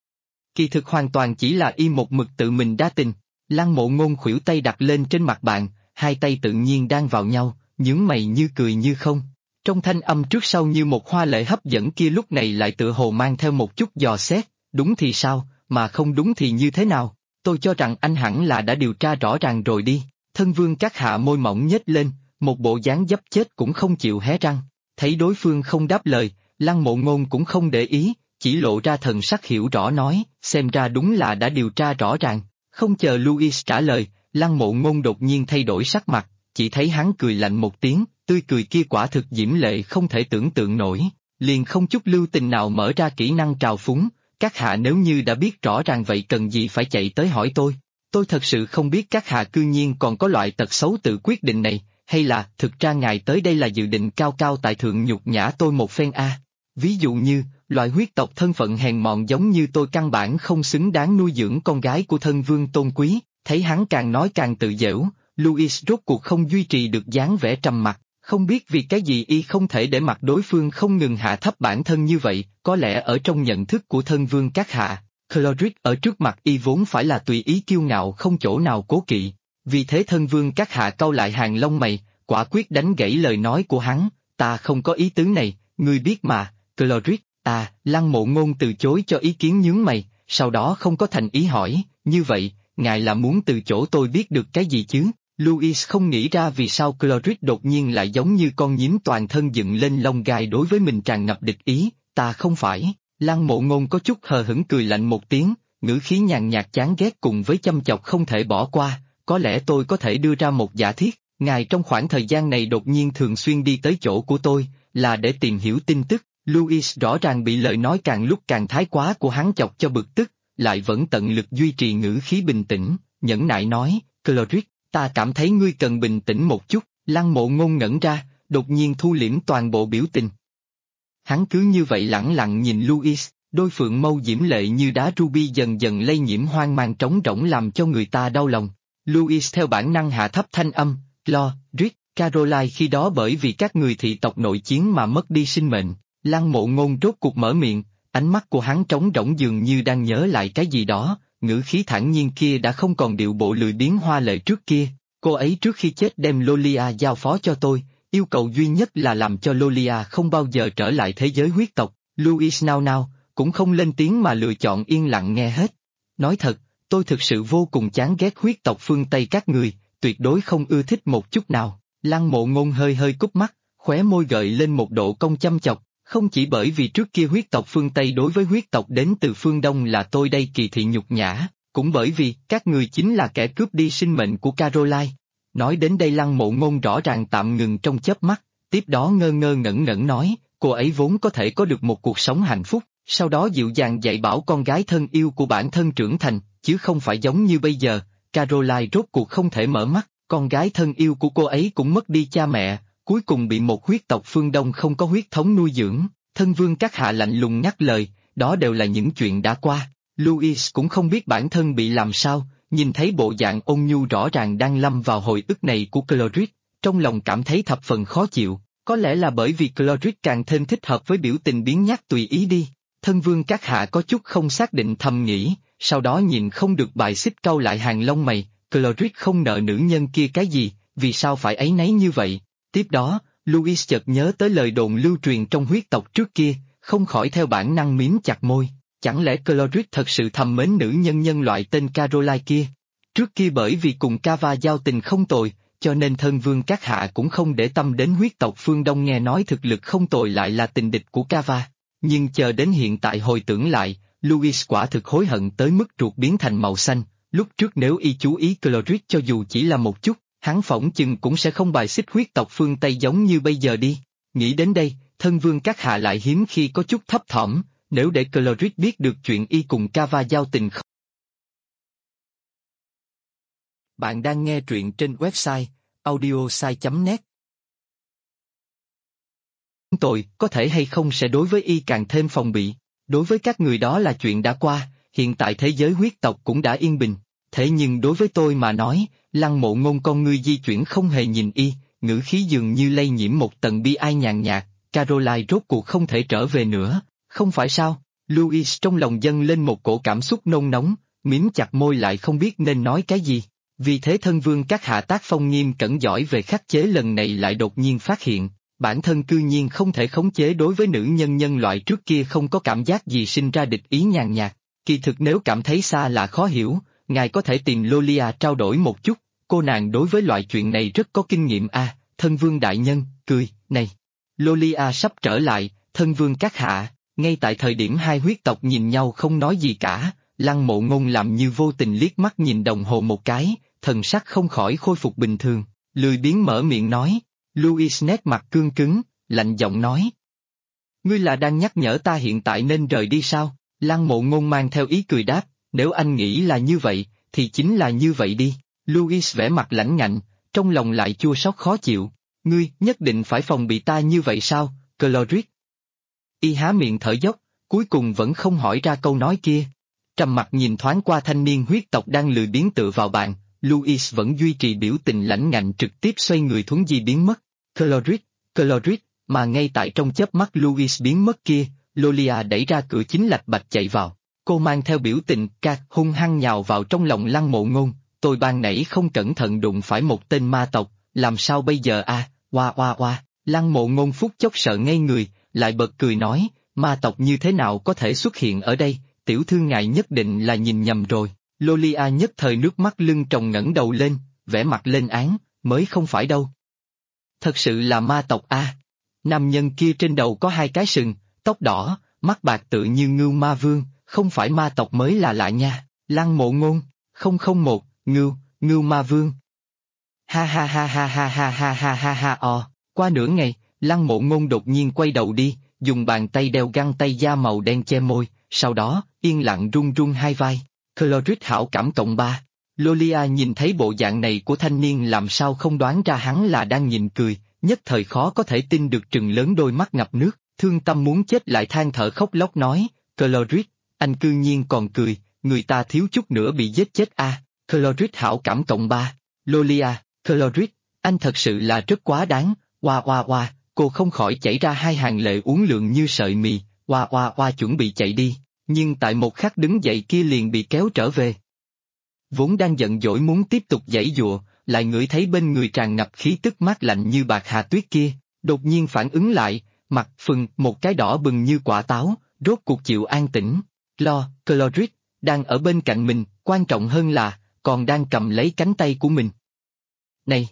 kỳ thực hoàn toàn chỉ là y một mực tự mình đa tình. Lăng Mộ Ngôn khuỷu tay đặt lên trên mặt bàn, hai tay tự nhiên đang vào nhau, nhướng mày như cười như không. Trong thanh âm trước sau như một hoa lệ hấp dẫn kia lúc này lại tựa hồ mang theo một chút dò xét, đúng thì sao, mà không đúng thì như thế nào? Tôi cho rằng anh hẳn là đã điều tra rõ ràng rồi đi. Thân vương các hạ môi mỏng nhếch lên, một bộ dáng dấp chết cũng không chịu hé răng. Thấy đối phương không đáp lời, Lăng Mộ Ngôn cũng không để ý, chỉ lộ ra thần sắc hiểu rõ nói, xem ra đúng là đã điều tra rõ ràng. Không chờ Louis trả lời, Lăng Mộ Ngôn đột nhiên thay đổi sắc mặt, chỉ thấy hắn cười lạnh một tiếng, tươi cười kia quả thực diễm lệ không thể tưởng tượng nổi, liền không chút lưu tình nào mở ra kỹ năng trào phúng. Các hạ nếu như đã biết rõ ràng vậy cần gì phải chạy tới hỏi tôi thật sự không biết các hạ cư nhiên còn có loại tật xấu tự quyết định này, hay là thực ra ngài tới đây là dự định cao cao tại thượng nhục nhã tôi một phen a? Ví dụ như, loại huyết tộc thân phận hèn mọn giống như tôi căn bản không xứng đáng nuôi dưỡng con gái của thân vương tôn quý. Thấy hắn càng nói càng tự giễu, Louis rốt cuộc không duy trì được dáng vẻ trầm mặc, không biết vì cái gì y không thể để mặt đối phương không ngừng hạ thấp bản thân như vậy, có lẽ ở trong nhận thức của thân vương các hạ, Clorid ở trước mặt y vốn phải là tùy ý kiêu ngạo không chỗ nào cố kỵ. Vì thế thân vương các hạ cau lại hàng lông mày, quả quyết đánh gãy lời nói của hắn, ta không có ý tứ này, ngươi biết mà, Clorid. Lăng Mộ Ngôn từ chối cho ý kiến nhướng mày, sau đó không có thành ý hỏi, như vậy, ngài là muốn từ chỗ tôi biết được cái gì chứ? Louis không nghĩ ra vì sao Clorid đột nhiên lại giống như con nhím toàn thân dựng lên lông gai đối với mình tràn ngập địch ý, ta không phải. Lăng Mộ Ngôn có chút hờ hững cười lạnh một tiếng, ngữ khí nhàn nhạt chán ghét cùng với châm chọc không thể bỏ qua, có lẽ tôi có thể đưa ra một giả thiết, ngài trong khoảng thời gian này đột nhiên thường xuyên đi tới chỗ của tôi, là để tìm hiểu tin tức. Louis rõ ràng bị lời nói càng lúc càng thái quá của hắn chọc cho bực tức, lại vẫn tận lực duy trì ngữ khí bình tĩnh, nhẫn nại nói, Clorid, ta cảm thấy ngươi cần bình tĩnh một chút. Lăng Mộ Ngôn ngẩn ra, đột nhiên thu liễm toàn bộ biểu tình. Hắn cứ như vậy lẳng lặng nhìn Louis, đôi phượng mâu diễm lệ như đá ruby dần dần lây nhiễm hoang mang trống rỗng làm cho người ta đau lòng. Louis theo bản năng hạ thấp thanh âm, Clorid, Caroline khi đó bởi vì các người thị tộc nội chiến mà mất đi sinh mệnh. Lăng Mộ Ngôn rốt cuộc mở miệng, ánh mắt của hắn trống rỗng dường như đang nhớ lại cái gì đó, ngữ khí thản nhiên kia đã không còn điệu bộ lười biếng hoa lệ trước kia. Cô ấy trước khi chết đem Lolia giao phó cho tôi, yêu cầu duy nhất là làm cho Lolia không bao giờ trở lại thế giới huyết tộc. Louis nao nao, cũng không lên tiếng mà lựa chọn yên lặng nghe hết. Nói thật, tôi thực sự vô cùng chán ghét huyết tộc phương Tây các người, tuyệt đối không ưa thích một chút nào. Lăng Mộ Ngôn hơi hơi cúp mắt, khóe môi gợi lên một độ cong chăm chọc. Không chỉ bởi vì trước kia huyết tộc phương Tây đối với huyết tộc đến từ phương Đông là tôi đây kỳ thị nhục nhã, cũng bởi vì các người chính là kẻ cướp đi sinh mệnh của Caroline. Nói đến đây Lăng Mộ Ngôn rõ ràng tạm ngừng trong chớp mắt, tiếp đó ngơ ngơ ngẩn ngẩn nói, cô ấy vốn có thể có được một cuộc sống hạnh phúc, sau đó dịu dàng dạy bảo con gái thân yêu của bản thân trưởng thành, chứ không phải giống như bây giờ, Caroline rốt cuộc không thể mở mắt, con gái thân yêu của cô ấy cũng mất đi cha mẹ. Cuối cùng bị một huyết tộc phương Đông không có huyết thống nuôi dưỡng, thân vương các hạ lạnh lùng ngắt lời, đó đều là những chuyện đã qua. Louis cũng không biết bản thân bị làm sao, nhìn thấy bộ dạng ôn nhu rõ ràng đang lâm vào hồi ức này của Clorid, trong lòng cảm thấy thập phần khó chịu, có lẽ là bởi vì Clorid càng thêm thích hợp với biểu tình biến nhát tùy ý đi. Thân vương các hạ có chút không xác định thầm nghĩ, sau đó nhìn không được bài xích cau lại hàng lông mày, Clorid không nợ nữ nhân kia cái gì, vì sao phải áy náy như vậy? Tiếp đó, Louis chợt nhớ tới lời đồn lưu truyền trong huyết tộc trước kia, không khỏi theo bản năng mím chặt môi, chẳng lẽ Clorid thật sự thầm mến nữ nhân loại tên Caroline kia? Trước kia bởi vì cùng Cava giao tình không tồi, cho nên thân vương các hạ cũng không để tâm đến huyết tộc phương Đông nghe nói thực lực không tồi lại là tình địch của Cava. Nhưng chờ đến hiện tại hồi tưởng lại, Louis quả thực hối hận tới mức ruột biến thành màu xanh, lúc trước nếu y chú ý Clorid cho dù chỉ là một chút, hắn phỏng chừng cũng sẽ không bài xích huyết tộc phương Tây giống như bây giờ đi. Nghĩ đến đây, thân vương các hạ lại hiếm khi có chút thấp thỏm, Nếu để Clorid biết được chuyện y cùng Cava giao tình không. Bạn đang nghe truyện trên website audiosai.net. Tội có thể hay không sẽ đối với y càng thêm phòng bị. Đối với các người đó là chuyện đã qua, hiện tại thế giới huyết tộc cũng đã yên bình. Thế nhưng đối với tôi mà nói, Lăng Mộ Ngôn con ngươi di chuyển không hề nhìn y, ngữ khí dường như lây nhiễm một tầng bi ai nhàn nhạt. Caroline rốt cuộc không thể trở về nữa, không phải sao? Louis trong lòng dâng lên một cổ cảm xúc nôn nóng, mím chặt môi lại không biết nên nói cái gì. Vì thế thân vương các hạ tác phong nghiêm cẩn giỏi về khắc chế lần này lại đột nhiên phát hiện, bản thân cư nhiên không thể khống chế đối với nữ nhân nhân loại trước kia không có cảm giác gì sinh ra địch ý nhàn nhạt. Kỳ thực nếu cảm thấy xa lạ khó hiểu, ngài có thể tìm Lolia trao đổi một chút, cô nàng đối với loại chuyện này rất có kinh nghiệm a. Thân vương đại nhân, cười, này. Lolia sắp trở lại, thân vương các hạ, ngay tại thời điểm hai huyết tộc nhìn nhau không nói gì cả, Lăng Mộ Ngôn làm như vô tình liếc mắt nhìn đồng hồ một cái, thần sắc không khỏi khôi phục bình thường, lười biếng mở miệng nói. Louis nét mặt cương cứng, lạnh giọng nói. Ngươi là đang nhắc nhở ta hiện tại nên rời đi sao? Lăng Mộ Ngôn mang theo ý cười đáp, nếu anh nghĩ là như vậy, thì chính là như vậy đi. Louis vẻ mặt lãnh ngạnh, trong lòng lại chua xót khó chịu. Ngươi nhất định phải phòng bị ta như vậy sao, Clorid? Y há miệng thở dốc, cuối cùng vẫn không hỏi ra câu nói kia. Trầm mặt nhìn thoáng qua thanh niên huyết tộc đang lười biếng tựa vào bàn, Louis vẫn duy trì biểu tình lãnh ngạnh trực tiếp xoay người thuấn di biến mất. Clorid, mà ngay tại trong chớp mắt Louis biến mất kia, Lolia đẩy ra cửa chính lạch bạch chạy vào. Cô mang theo biểu tình hung hăng nhào vào trong lòng Lăng Mộ Ngôn, tôi ban nãy không cẩn thận đụng phải một tên ma tộc, làm sao bây giờ a? Oa. Lăng Mộ Ngôn phút chốc sợ ngây người, lại bật cười nói, ma tộc như thế nào có thể xuất hiện ở đây, tiểu thư ngài nhất định là nhìn nhầm rồi. Lolia nhất thời nước mắt lưng tròng ngẩng đầu lên, vẻ mặt lên án, mới không phải đâu. Thật sự là ma tộc a. Nam nhân kia trên đầu có hai cái sừng, tóc đỏ, mắt bạc tự như Ngưu Ma Vương, không phải ma tộc mới là lạ nha. Lăng Mộ Ngôn, 001, Ngưu Ma Vương. Ha o. Qua nửa ngày, Lăng Mộ Ngôn đột nhiên quay đầu đi, dùng bàn tay đeo găng tay da màu đen che môi, sau đó, yên lặng run run hai vai. Clorid hảo cảm cộng 3. Lolia nhìn thấy bộ dạng này của thanh niên làm sao không đoán ra hắn là đang nhìn cười, nhất thời khó có thể tin được trừng lớn đôi mắt ngập nước, thương tâm muốn chết lại than thở khóc lóc nói, Clorid, anh cư nhiên còn cười, người ta thiếu chút nữa bị giết chết a. Clorid hảo cảm cộng 3. Lolia, Clorid, anh thật sự là rất quá đáng, oa, cô không khỏi chảy ra hai hàng lệ uốn lượn như sợi mì, oa chuẩn bị chạy đi, nhưng tại một khắc đứng dậy kia liền bị kéo trở về. Vốn đang giận dỗi muốn tiếp tục giãy giụa, lại ngửi thấy bên người tràn ngập khí tức mát lạnh như bạc hà tuyết kia, đột nhiên phản ứng lại, mặt phừng một cái đỏ bừng như quả táo, rốt cuộc chịu an tĩnh. Clorid, đang ở bên cạnh mình, quan trọng hơn là, còn đang cầm lấy cánh tay của mình. Này,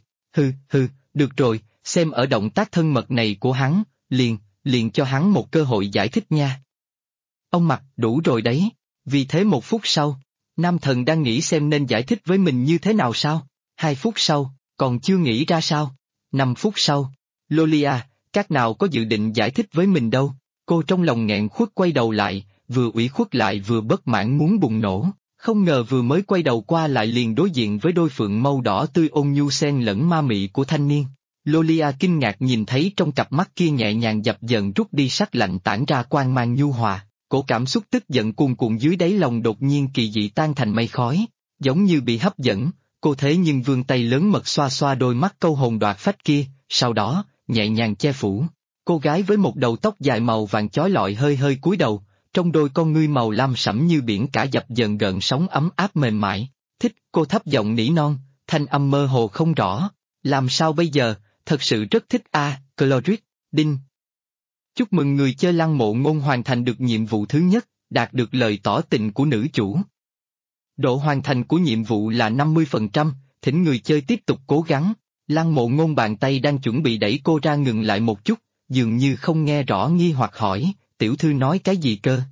được rồi, xem ở động tác thân mật này của hắn, liền cho hắn một cơ hội giải thích nha. Ông Mặt, đủ rồi đấy, vì thế 1 phút sau, nam thần đang nghĩ xem nên giải thích với mình như thế nào sao, 2 phút sau, còn chưa nghĩ ra sao, 5 phút sau, Lolia, các nào có dự định giải thích với mình đâu, cô trong lòng nghẹn khuất quay đầu lại, vừa ủy khuất lại vừa bất mãn muốn bùng nổ, không ngờ vừa mới quay đầu qua lại liền đối diện với đôi phượng mâu đỏ tươi ôn nhu xen lẫn ma mị của thanh niên. Lolia kinh ngạc nhìn thấy trong cặp mắt kia nhẹ nhàng dập dần rút đi sắc lạnh tản ra quang mang nhu hòa, cổ cảm xúc tức giận cuồn cuộn dưới đáy lòng đột nhiên kỳ dị tan thành mây khói, giống như bị hấp dẫn, cô thế nhưng vươn tay lớn mật xoa xoa đôi mắt câu hồn đoạt phách kia, sau đó, nhẹ nhàng che phủ. Cô gái với một đầu tóc dài màu vàng chói lọi hơi cúi đầu, trong đôi con ngươi màu lam sẫm như biển cả dập dần gợn sóng ấm áp mềm mại. Thích, cô thấp giọng nỉ non, thanh âm mơ hồ không rõ. Làm sao bây giờ, thật sự rất thích a. Clorid, đinh. Chúc mừng người chơi Lăng Mộ Ngôn hoàn thành được nhiệm vụ thứ nhất, đạt được lời tỏ tình của nữ chủ. Độ hoàn thành của nhiệm vụ là 50%, thỉnh người chơi tiếp tục cố gắng. Lăng Mộ Ngôn bàn tay đang chuẩn bị đẩy cô ra ngừng lại một chút, dường như không nghe rõ nghi hoặc hỏi, tiểu thư nói cái gì cơ,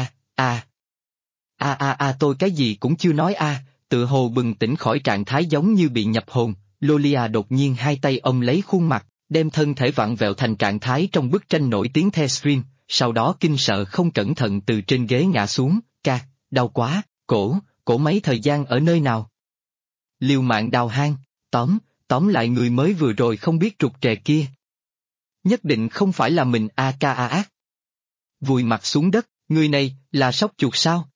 tôi cái gì cũng chưa nói a. Tựa hồ bừng tỉnh khỏi trạng thái giống như bị nhập hồn, Lolia đột nhiên hai tay ôm lấy khuôn mặt, đem thân thể vặn vẹo thành trạng thái trong bức tranh nổi tiếng The Stream, sau đó kinh sợ không cẩn thận từ trên ghế ngã xuống, đau quá, cổ mấy thời gian ở nơi nào? Liều mạng đào hang, tóm lại người mới vừa rồi không biết trục trè kia. Nhất định không phải là mình ác. Vùi mặt xuống đất, người này, là sóc chuột sao?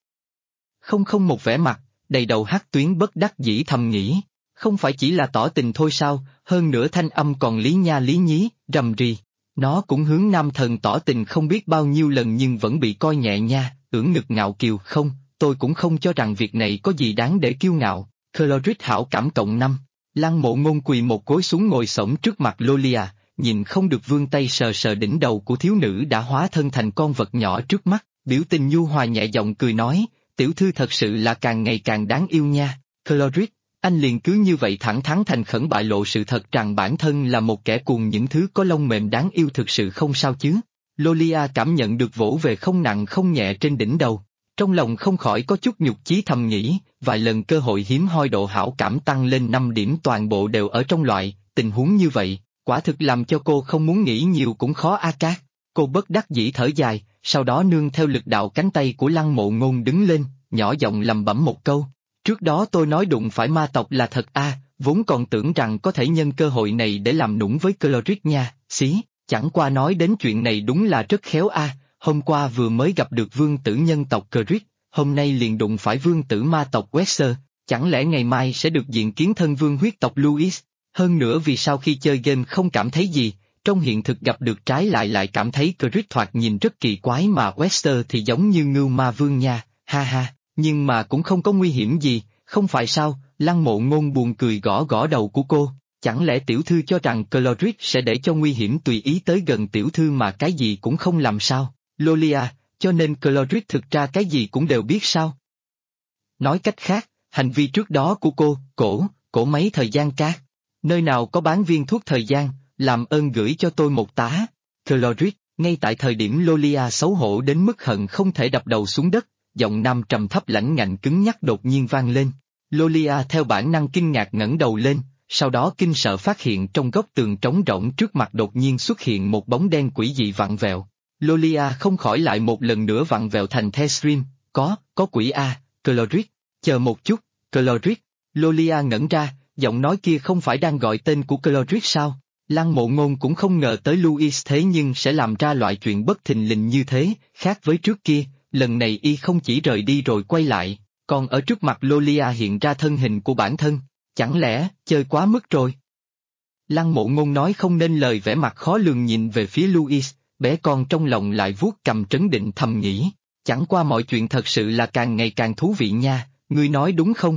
Không một vẻ mặt, đầy đầu hắc tuyến bất đắc dĩ thầm nghĩ, không phải chỉ là tỏ tình thôi sao, hơn nữa thanh âm còn lý nha lý nhí, rầm rì. Nó cũng hướng nam thần tỏ tình không biết bao nhiêu lần nhưng vẫn bị coi nhẹ nha, ưỡn ngực ngạo kiều không, tôi cũng không cho rằng việc này có gì đáng để kiêu ngạo. Clorid hảo cảm cộng 5. Lăng Mộ Ngôn quỳ một gối xuống ngồi xổm trước mặt Lolia, nhìn không được vươn tay sờ sờ đỉnh đầu của thiếu nữ đã hóa thân thành con vật nhỏ trước mắt, biểu tình nhu hòa nhẹ giọng cười nói, tiểu thư thật sự là càng ngày càng đáng yêu nha. Clorid, anh liền cứ như vậy thẳng thắn thành khẩn bại lộ sự thật rằng bản thân là một kẻ cuồng những thứ có lông mềm đáng yêu thực sự không sao chứ. Lolia cảm nhận được vỗ về không nặng không nhẹ trên đỉnh đầu. Trong lòng không khỏi có chút nhục chí thầm nghĩ, vài lần cơ hội hiếm hoi độ hảo cảm tăng lên 5 điểm toàn bộ đều ở trong loại tình huống như vậy, quả thực làm cho cô không muốn nghĩ nhiều cũng khó cát. Cô bất đắc dĩ thở dài, sau đó nương theo lực đạo cánh tay của Lăng Mộ Ngôn đứng lên, nhỏ giọng lẩm bẩm một câu. Trước đó tôi nói đụng phải ma tộc là thật vốn còn tưởng rằng có thể nhân cơ hội này để làm nũng với Clorid nha, chẳng qua nói đến chuyện này đúng là rất khéo hôm qua vừa mới gặp được vương tử nhân tộc Crit, hôm nay liền đụng phải vương tử ma tộc Wexer, chẳng lẽ ngày mai sẽ được diện kiến thân vương huyết tộc Louis? Hơn nữa vì sao khi chơi game không cảm thấy gì, trong hiện thực gặp được trái lại cảm thấy Crit thoạt nhìn rất kỳ quái mà Wexer thì giống như ngưu ma vương nha, ha, nhưng mà cũng không có nguy hiểm gì, không phải sao? Lăng Mộ Ngôn buồn cười gõ đầu của cô. Chẳng lẽ tiểu thư cho rằng Clorid sẽ để cho nguy hiểm tùy ý tới gần tiểu thư mà cái gì cũng không làm sao? Lolia, cho nên Clorid thực ra cái gì cũng đều biết sao? Nói cách khác, hành vi trước đó của cổ mấy thời gian nơi nào có bán viên thuốc thời gian, làm ơn gửi cho tôi một tá. Clorid, ngay tại thời điểm Lolia xấu hổ đến mức hận không thể đập đầu xuống đất, giọng nam trầm thấp lãnh ngạnh cứng nhắc đột nhiên vang lên. Lolia theo bản năng kinh ngạc ngẩng đầu lên. Sau đó kinh sợ phát hiện trong góc tường trống rỗng trước mặt đột nhiên xuất hiện một bóng đen quỷ dị vặn vẹo. Lolia không khỏi lại một lần nữa vặn vẹo thành The Stream, có quỷ Clorid, chờ một chút, Clorid. Lolia ngẩn ra, giọng nói kia không phải đang gọi tên của Clorid sao? Lăng Mộ Ngôn cũng không ngờ tới Louis thế nhưng sẽ làm ra loại chuyện bất thình lình như thế, khác với trước kia, lần này y không chỉ rời đi rồi quay lại, còn ở trước mặt Lolia hiện ra thân hình của bản thân. Chẳng lẽ, chơi quá mức rồi? Lăng Mộ Ngôn nói không nên lời vẻ mặt khó lường nhìn về phía Louis, bé con trong lòng lại vuốt cầm trấn định thầm nghĩ. Chẳng qua mọi chuyện thật sự là càng ngày càng thú vị nha, ngươi nói đúng không?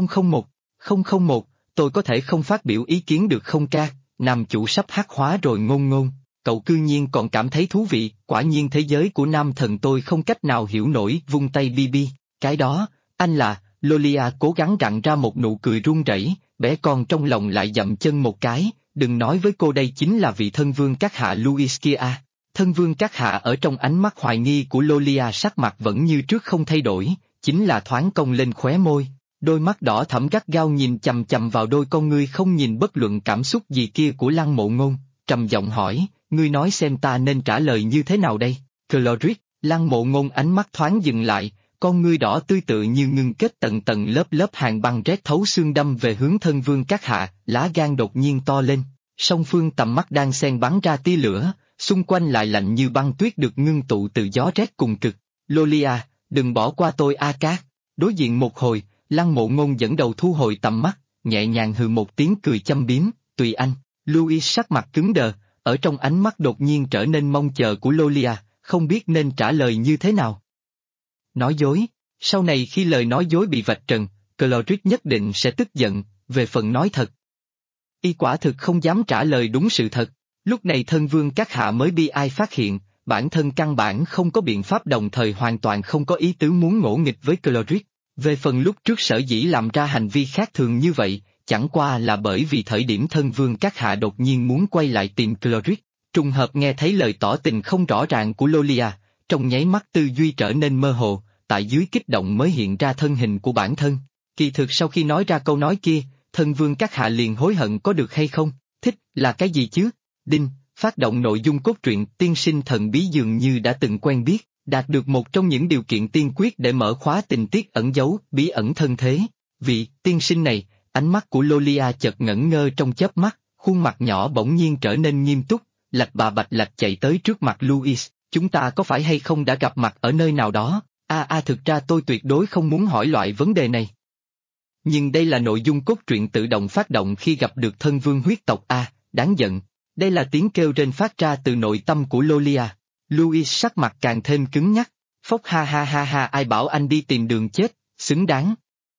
001, tôi có thể không phát biểu ý kiến được không ca? Nam chủ sắp hắc hóa rồi Ngôn, cậu cư nhiên còn cảm thấy thú vị, quả nhiên thế giới của nam thần tôi không cách nào hiểu nổi, vung tay bi, cái đó, anh là... Lolia cố gắng gặn ra một nụ cười run rẩy, bé con trong lòng lại dậm chân một cái, đừng nói với cô đây chính là vị thân vương các hạ Louis kia Thân vương các hạ ở trong ánh mắt hoài nghi của Lolia sắc mặt vẫn như trước không thay đổi, chính là thoáng cong lên khóe môi, đôi mắt đỏ thẫm gắt gao nhìn chằm chằm vào đôi con ngươi không nhìn bất luận cảm xúc gì kia của Lăng Mộ Ngôn, trầm giọng hỏi, ngươi nói xem ta nên trả lời như thế nào đây? Clorid, Lăng Mộ Ngôn ánh mắt thoáng dừng lại. Con ngươi đỏ tươi tự như ngưng kết tầng lớp hàng băng rét thấu xương đâm về hướng thân vương các hạ, lá gan đột nhiên to lên, song phương tầm mắt đang xen bắn ra tia lửa, xung quanh lại lạnh như băng tuyết được ngưng tụ từ gió rét cùng cực. Lolia, đừng bỏ qua tôi cát. Đối diện một hồi, Lăng Mộ Ngôn dẫn đầu thu hồi tầm mắt, nhẹ nhàng hừ một tiếng cười châm biếm, tùy anh. Louis sắc mặt cứng đờ, ở trong ánh mắt đột nhiên trở nên mong chờ của Lolia, không biết nên trả lời như thế nào. Nói dối, sau này khi lời nói dối bị vạch trần, Clorid nhất định sẽ tức giận, về phần nói thật. Y quả thực không dám trả lời đúng sự thật, lúc này thân vương các hạ mới bi ai phát hiện, bản thân căn bản không có biện pháp đồng thời hoàn toàn không có ý tứ muốn ngỗ nghịch với Clorid. Về phần lúc trước sở dĩ làm ra hành vi khác thường như vậy, chẳng qua là bởi vì thời điểm thân vương các hạ đột nhiên muốn quay lại tìm Clorid, trùng hợp nghe thấy lời tỏ tình không rõ ràng của Lolia. Trong nháy mắt tư duy trở nên mơ hồ, tại dưới kích động mới hiện ra thân hình của bản thân. Kỳ thực sau khi nói ra câu nói kia, thân vương các hạ liền hối hận có được hay không? Thích là cái gì chứ? Đinh, phát động nội dung cốt truyện tiên sinh thần bí dường như đã từng quen biết, đạt được một trong những điều kiện tiên quyết để mở khóa tình tiết ẩn giấu bí ẩn thân thế. Vị tiên sinh này, ánh mắt của Lolia chợt ngẩn ngơ trong chớp mắt, khuôn mặt nhỏ bỗng nhiên trở nên nghiêm túc, lạch bà bạch lạch chạy tới trước mặt Louis, chúng ta có phải hay không đã gặp mặt ở nơi nào đó? Thực ra tôi tuyệt đối không muốn hỏi loại vấn đề này. Nhưng đây là nội dung cốt truyện tự động phát động khi gặp được thân vương huyết tộc đáng giận. Đây là tiếng kêu rên phát ra từ nội tâm của Lolia. Louis sắc mặt càng thêm cứng nhắc. Phốc ha ha ha ha, ai bảo anh đi tìm đường chết, xứng đáng.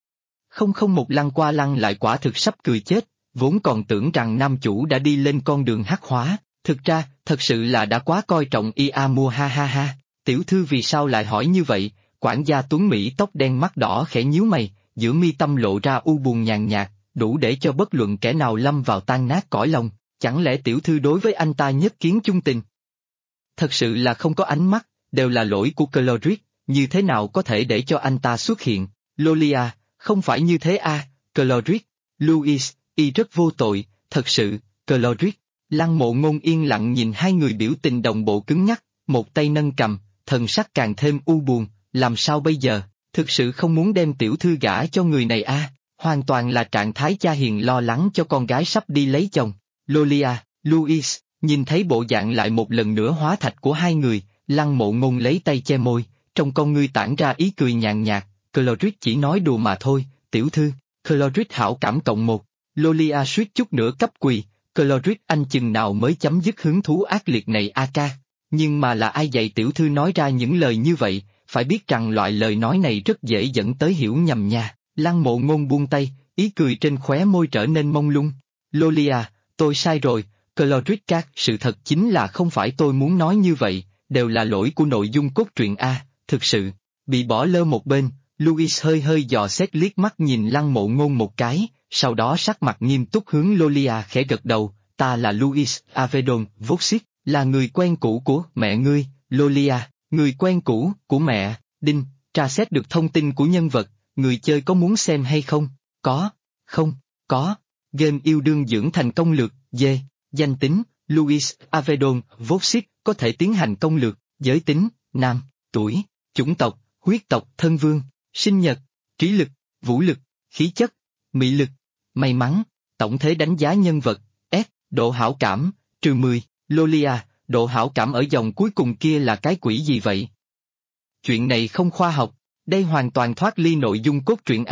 Không một lăn qua lăn lại, quả thực sắp cười chết, vốn còn tưởng rằng nam chủ đã đi lên con đường hắc hóa, thực ra, thật sự là đã quá coi trọng mua ha ha ha. Tiểu thư vì sao lại hỏi như vậy? Quản gia tuấn Mỹ tóc đen mắt đỏ khẽ nhíu mày, giữa mi tâm lộ ra u buồn nhàn nhạt, đủ để cho bất luận kẻ nào lâm vào tan nát cõi lòng. Chẳng lẽ tiểu thư đối với anh ta nhất kiến chung tình? Thật sự là không có ánh mắt, đều là lỗi của Clodric, như thế nào có thể để cho anh ta xuất hiện? Lolia, không phải như thế Clodric. Louis, y rất vô tội, thật sự, Clodric. Lăng Mộ Ngôn yên lặng nhìn hai người biểu tình đồng bộ cứng nhắc, một tay nâng cầm, thần sắc càng thêm u buồn, làm sao bây giờ, thực sự không muốn đem tiểu thư gả cho người này hoàn toàn là trạng thái cha hiền lo lắng cho con gái sắp đi lấy chồng. Lolia, Louis, nhìn thấy bộ dạng lại một lần nữa hóa thạch của hai người, Lăng Mộ Ngôn lấy tay che môi, trong con ngươi tản ra ý cười nhàn nhạt, Clodric chỉ nói đùa mà thôi, tiểu thư, Clodric hảo cảm cộng một, Lolia suýt chút nữa cấp quỳ, Clodric anh chừng nào mới chấm dứt hứng thú ác liệt này ca, nhưng mà là ai dạy tiểu thư nói ra những lời như vậy, phải biết rằng loại lời nói này rất dễ dẫn tới hiểu nhầm nha. Lăng Mộ Ngôn buông tay, ý cười trên khóe môi trở nên mông lung. Lolia, tôi sai rồi, Clodric các, sự thật chính là không phải tôi muốn nói như vậy, đều là lỗi của nội dung cốt truyện thực sự, bị bỏ lơ một bên, Louis hơi dò xét liếc mắt nhìn Lăng Mộ Ngôn một cái, sau đó sắc mặt nghiêm túc hướng Lolia khẽ gật đầu, ta là Louis Avedon Voxit, là người quen cũ của mẹ ngươi, Lolia, người quen cũ của mẹ. Đinh, tra xét được thông tin của nhân vật, người chơi có muốn xem hay không? Có, không, có. Game yêu đương dưỡng thành công lược, danh tính, Louis Avedon Voxit, có thể tiến hành công lược, giới tính, nam, tuổi, chủng tộc, huyết tộc, thân vương, sinh nhật, trí lực, vũ lực, khí chất, mị lực, may mắn, tổng thể đánh giá nhân vật, S, độ hảo cảm, -10, Lolia, độ hảo cảm ở dòng cuối cùng kia là cái quỷ gì vậy? Chuyện này không khoa học, đây hoàn toàn thoát ly nội dung cốt truyện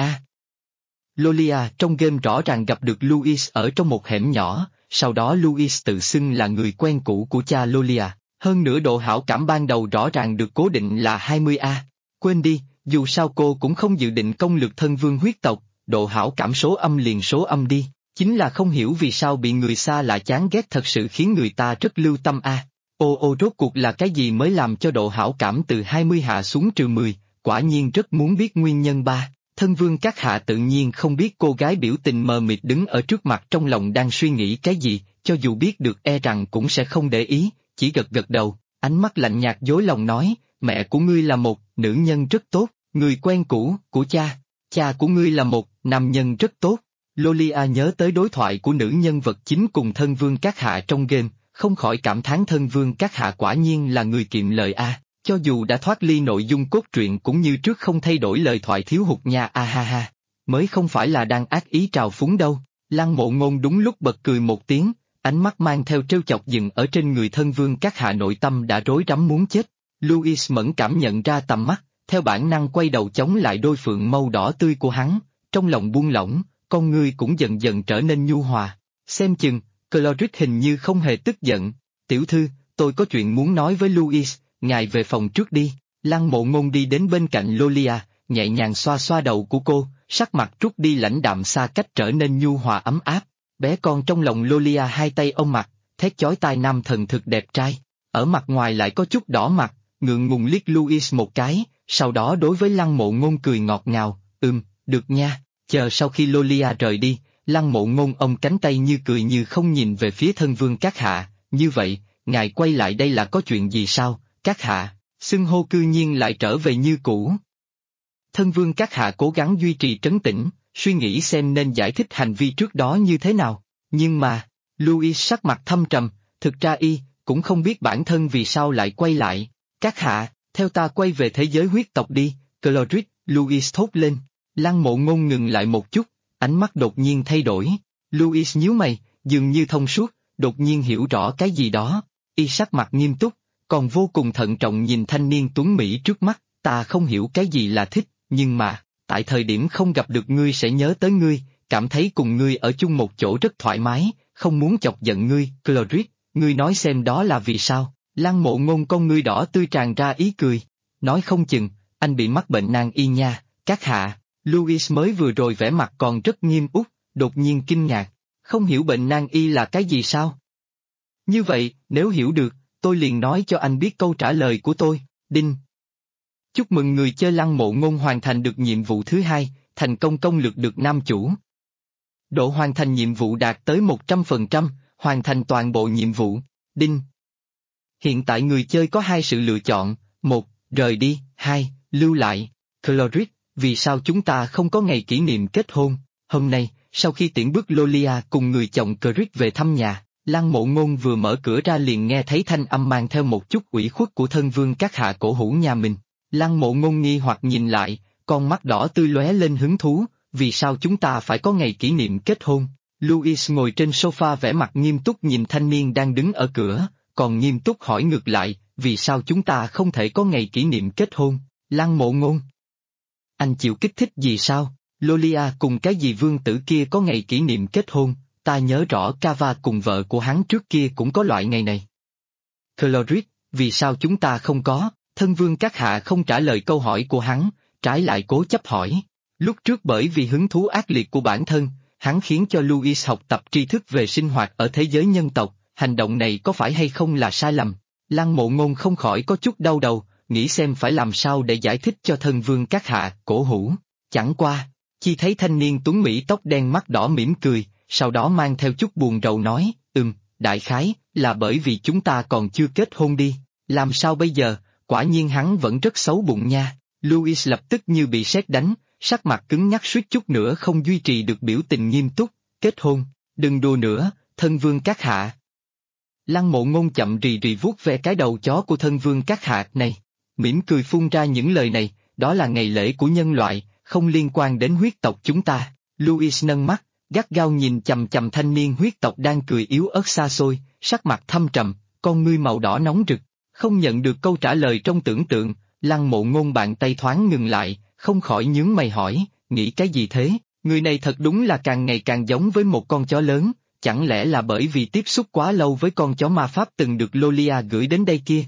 Lolia trong game rõ ràng gặp được Louis ở trong một hẻm nhỏ, sau đó Louis tự xưng là người quen cũ của cha Lolia, hơn nữa độ hảo cảm ban đầu rõ ràng được cố định là 20 Quên đi, dù sao cô cũng không dự định công lược thân vương huyết tộc, độ hảo cảm số âm liền số âm đi, chính là không hiểu vì sao bị người xa lạ chán ghét thật sự khiến người ta rất lưu tâm rốt cuộc là cái gì mới làm cho độ hảo cảm từ 20 hạ xuống -10, quả nhiên rất muốn biết nguyên nhân Thân vương các hạ tự nhiên không biết cô gái biểu tình mờ mịt đứng ở trước mặt trong lòng đang suy nghĩ cái gì, cho dù biết được rằng cũng sẽ không để ý, chỉ gật gật đầu, ánh mắt lạnh nhạt dối lòng nói, mẹ của ngươi là một nữ nhân rất tốt, người quen cũ của cha của ngươi là một nam nhân rất tốt. Lolia nhớ tới đối thoại của nữ nhân vật chính cùng thân vương các hạ trong game, không khỏi cảm thán thân vương các hạ quả nhiên là người kiệm lời cho dù đã thoát ly nội dung cốt truyện cũng như trước không thay đổi lời thoại thiếu hụt nha ha ha, mới không phải là đang ác ý trào phúng đâu. Lăng Mộ Ngôn đúng lúc bật cười một tiếng, ánh mắt mang theo trêu chọc dừng ở trên người thân vương các hạ, nội tâm đã rối rắm muốn chết. Louis mẫn cảm nhận ra tầm mắt, theo bản năng quay đầu chống lại đôi phượng mâu đỏ tươi của hắn, trong lòng buông lỏng, con ngươi cũng dần dần trở nên nhu hòa. Xem chừng, Clodric hình như không hề tức giận. Tiểu thư, tôi có chuyện muốn nói với Louis, ngài về phòng trước đi. Lăng Mộ Ngôn đi đến bên cạnh Lolia, nhẹ nhàng xoa xoa đầu của cô, sắc mặt trút đi lãnh đạm xa cách trở nên nhu hòa ấm áp. Bé con trong lòng Lolia hai tay ôm mặt, thét chói tai nam thần thực đẹp trai, ở mặt ngoài lại có chút đỏ mặt, ngượng ngùng liếc Louis một cái, sau đó đối với Lăng Mộ Ngôn cười ngọt ngào, được nha. Chờ sau khi Lolia rời đi, Lăng Mộ Ngôn ôm cánh tay như cười như không nhìn về phía thân vương các hạ, như vậy, ngài quay lại đây là có chuyện gì sao, các hạ, xưng hô cư nhiên lại trở về như cũ. Thân vương các hạ cố gắng duy trì trấn tĩnh, suy nghĩ xem nên giải thích hành vi trước đó như thế nào, nhưng mà, Louis sắc mặt thâm trầm, Thực ra y, cũng không biết bản thân vì sao lại quay lại. Các hạ, theo ta quay về thế giới huyết tộc đi, Cloris, Louis thốt lên. Lăng Mộ Ngôn ngừng lại một chút, ánh mắt đột nhiên thay đổi. Louis nhíu mày, dường như thông suốt, đột nhiên hiểu rõ cái gì đó. Y sắc mặt nghiêm túc, còn vô cùng thận trọng nhìn thanh niên tuấn Mỹ trước mắt. Ta không hiểu cái gì là thích, nhưng mà, tại thời điểm không gặp được ngươi sẽ nhớ tới ngươi, cảm thấy cùng ngươi ở chung một chỗ rất thoải mái, không muốn chọc giận ngươi. Cloris, ngươi nói xem đó là vì sao? Lăng Mộ Ngôn con ngươi đỏ tươi tràn ra ý cười. Nói không chừng, anh bị mắc bệnh nan y nha, các hạ. Louis mới vừa rồi vẻ mặt còn rất nghiêm út, đột nhiên kinh ngạc. Không hiểu bệnh nan y là cái gì sao? Như vậy, nếu hiểu được, tôi liền nói cho anh biết câu trả lời của tôi. Đinh. Chúc mừng người chơi Lăng Mộ Ngôn hoàn thành được nhiệm vụ thứ 2, thành công công lược được nam chủ. Độ hoàn thành nhiệm vụ đạt tới 100%, hoàn thành toàn bộ nhiệm vụ. Đinh. Hiện tại người chơi có 2 sự lựa chọn, 1, rời đi, 2, lưu lại. Cloris, vì sao chúng ta không có ngày kỷ niệm kết hôn? Hôm nay, sau khi tiễn bước Lolia cùng người chồng Chris về thăm nhà, Lăng Mộ Ngôn vừa mở cửa ra liền nghe thấy thanh âm mang theo một chút ủy khuất của thân vương các hạ cổ hủ nhà mình. Lăng Mộ Ngôn nghi hoặc nhìn lại, con mắt đỏ tươi lóe lên hứng thú, vì sao chúng ta phải có ngày kỷ niệm kết hôn? Louis ngồi trên sofa vẻ mặt nghiêm túc nhìn thanh niên đang đứng ở cửa, còn nghiêm túc hỏi ngược lại, vì sao chúng ta không thể có ngày kỷ niệm kết hôn? Lăng Mộ Ngôn. Anh chịu kích thích gì sao? Lolia cùng cái gì vương tử kia có ngày kỷ niệm kết hôn, ta nhớ rõ Cava cùng vợ của hắn trước kia cũng có loại ngày này. Cloris, vì sao chúng ta không có? Thân vương các hạ không trả lời câu hỏi của hắn, trái lại cố chấp hỏi. Lúc trước bởi vì hứng thú ác liệt của bản thân, hắn khiến cho Louis học tập tri thức về sinh hoạt ở thế giới nhân tộc, hành động này có phải hay không là sai lầm? Lăng Mộ Ngôn không khỏi có chút đau đầu, nghĩ xem phải làm sao để giải thích cho thân vương các hạ, cổ hủ. Chẳng qua, chỉ thấy thanh niên tuấn Mỹ tóc đen mắt đỏ mỉm cười, sau đó mang theo chút buồn rầu nói, đại khái, là bởi vì chúng ta còn chưa kết hôn đi, làm sao bây giờ, quả nhiên hắn vẫn rất xấu bụng nha. Louis lập tức như bị sét đánh, sắc mặt cứng nhắc suýt chút nữa không duy trì được biểu tình nghiêm túc, kết hôn, đừng đùa nữa, thân vương các hạ. Lăng Mộ Ngôn chậm rì rì vuốt ve cái đầu chó của thân vương các hạ này, mỉm cười phun ra những lời này, đó là ngày lễ của nhân loại, không liên quan đến huyết tộc chúng ta. Louis nâng mắt, gắt gao nhìn chằm chằm thanh niên huyết tộc đang cười yếu ớt xa xôi, sắc mặt thâm trầm, con ngươi màu đỏ nóng rực, không nhận được câu trả lời trong tưởng tượng, Lăng Mộ Ngôn bàn tay thoáng ngừng lại, không khỏi nhướng mày hỏi, nghĩ cái gì thế, người này thật đúng là càng ngày càng giống với một con chó lớn, chẳng lẽ là bởi vì tiếp xúc quá lâu với con chó ma pháp từng được Lolia gửi đến đây kia?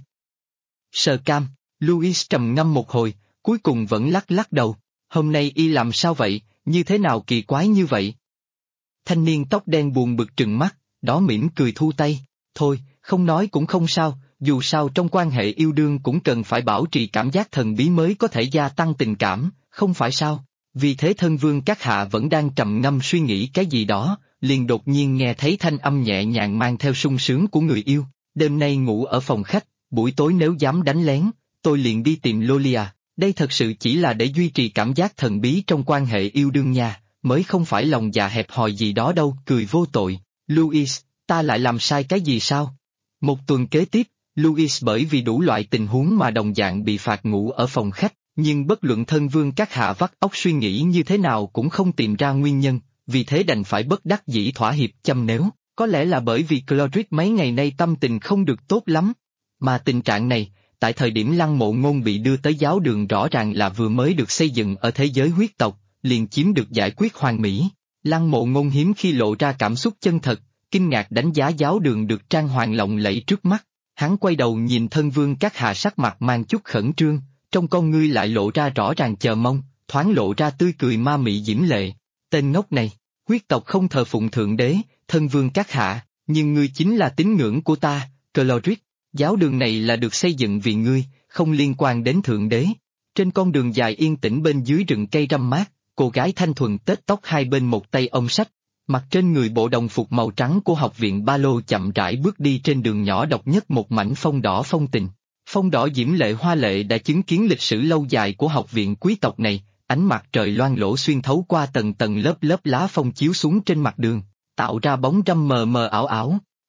Sờ cam, Louis trầm ngâm một hồi, cuối cùng vẫn lắc lắc đầu, hôm nay y làm sao vậy, như thế nào kỳ quái như vậy? Thanh niên tóc đen buồn bực trừng mắt, đó mỉm cười thu tay, thôi, không nói cũng không sao, dù sao trong quan hệ yêu đương cũng cần phải bảo trì cảm giác thần bí mới có thể gia tăng tình cảm, không phải sao? Vì thế thân vương các hạ vẫn đang trầm ngâm suy nghĩ cái gì đó, liền đột nhiên nghe thấy thanh âm nhẹ nhàng mang theo sung sướng của người yêu, đêm nay ngủ ở phòng khách, buổi tối nếu dám đánh lén, tôi liền đi tìm Lolia, đây thật sự chỉ là để duy trì cảm giác thần bí trong quan hệ yêu đương nha, mới không phải lòng dạ hẹp hòi gì đó đâu, cười vô tội. Louis, ta lại làm sai cái gì sao? Một tuần kế tiếp, Louis bởi vì đủ loại tình huống mà đồng dạng bị phạt ngủ ở phòng khách, nhưng bất luận thân vương các hạ vắt óc suy nghĩ như thế nào cũng không tìm ra nguyên nhân, vì thế đành phải bất đắc dĩ thỏa hiệp châm nếu, có lẽ là bởi vì Cloris mấy ngày nay tâm tình không được tốt lắm. Mà tình trạng này, tại thời điểm Lăng Mộ Ngôn bị đưa tới giáo đường rõ ràng là vừa mới được xây dựng ở thế giới huyết tộc, liền chiếm được giải quyết hoàn mỹ. Lăng Mộ Ngôn hiếm khi lộ ra cảm xúc chân thật, kinh ngạc đánh giá giáo đường được trang hoàng lộng lẫy trước mắt. Hắn quay đầu nhìn thân vương các hạ sắc mặt mang chút khẩn trương, trong con ngươi lại lộ ra rõ ràng chờ mong, thoáng lộ ra tươi cười ma mị diễm lệ. Tên ngốc này, huyết tộc không thờ phụng thượng đế, thân vương các hạ, nhưng ngươi chính là tín ngưỡng của ta, Cloris. Giáo đường này là được xây dựng vì ngươi, không liên quan đến thượng đế. Trên con đường dài yên tĩnh bên dưới rừng cây râm mát, cô gái thanh thuần tết tóc hai bên một tay ôm sách, mặc trên người bộ đồng phục màu trắng của học viện ba lô chậm rãi bước đi trên đường nhỏ độc nhất một mảnh phong đỏ phong tình. Phong đỏ diễm lệ hoa lệ đã chứng kiến lịch sử lâu dài của học viện quý tộc này, ánh mặt trời loang lổ xuyên thấu qua tầng tầng lớp lớp lá phong chiếu xuống trên mặt đường, tạo ra bóng râm mờ mờ ảo ảo.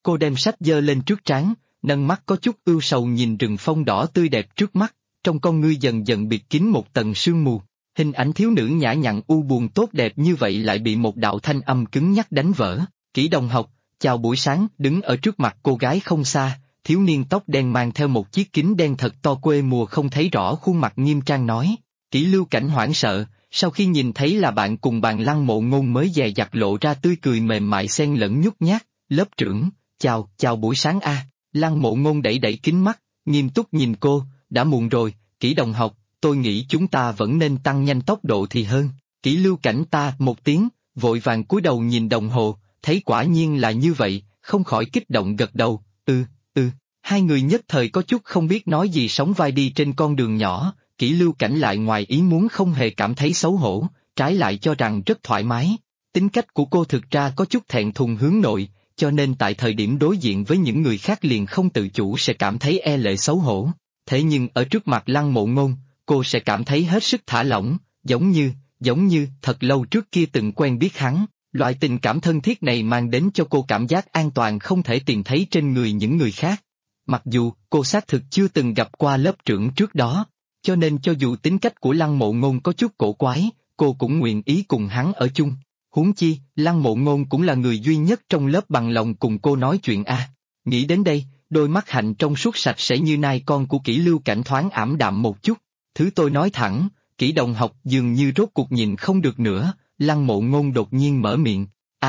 Cô đem sách giơ lên trước trán, nâng mắt có chút ưu sầu nhìn rừng phong đỏ tươi đẹp trước mắt, trong con ngươi dần dần bịt kín một tầng sương mù. Hình ảnh thiếu nữ nhã nhặn u buồn tốt đẹp như vậy lại bị một đạo thanh âm cứng nhắc đánh vỡ. Kỷ đồng học, chào buổi sáng. Đứng ở trước mặt cô gái không xa, thiếu niên tóc đen mang theo một chiếc kính đen thật to quê mùa không thấy rõ khuôn mặt nghiêm trang nói. Kỷ Lưu Cảnh hoảng sợ, sau khi nhìn thấy là bạn cùng bàn Lăng Mộ Ngôn mới dè dặt lộ ra tươi cười mềm mại xen lẫn nhút nhát. Lớp trưởng, chào buổi sáng a. Lăng Mộ Ngôn đẩy đẩy kính mắt, nghiêm túc nhìn cô, đã muộn rồi, Kỷ đồng học, tôi nghĩ chúng ta vẫn nên tăng nhanh tốc độ thì hơn. Kỷ Lưu Cảnh ta một tiếng, vội vàng cúi đầu nhìn đồng hồ, thấy quả nhiên là như vậy, không khỏi kích động gật đầu, Hai người nhất thời có chút không biết nói gì sóng vai đi trên con đường nhỏ, Kỷ Lưu Cảnh lại ngoài ý muốn không hề cảm thấy xấu hổ, trái lại cho rằng rất thoải mái. Tính cách của cô thực ra có chút thẹn thùng hướng nội, cho nên tại thời điểm đối diện với những người khác liền không tự chủ sẽ cảm thấy e lệ xấu hổ. Thế nhưng ở trước mặt Lăng Mộ Ngôn, cô sẽ cảm thấy hết sức thả lỏng, giống như thật lâu trước kia từng quen biết hắn. Loại tình cảm thân thiết này mang đến cho cô cảm giác an toàn không thể tìm thấy trên người những người khác. Mặc dù cô xác thực chưa từng gặp qua lớp trưởng trước đó, cho nên cho dù tính cách của Lăng Mộ Ngôn có chút cổ quái, cô cũng nguyện ý cùng hắn ở chung. Huống chi, Lăng Mộ Ngôn cũng là người duy nhất trong lớp bằng lòng cùng cô nói chuyện a. Nghĩ đến đây, đôi mắt hạnh trong suốt sạch sẽ như nai con của Kỷ Lưu Cảnh thoáng ảm đạm một chút. Thứ tôi nói thẳng, Kỷ đồng học dường như rốt cuộc nhìn không được nữa. Lăng Mộ Ngôn đột nhiên mở miệng,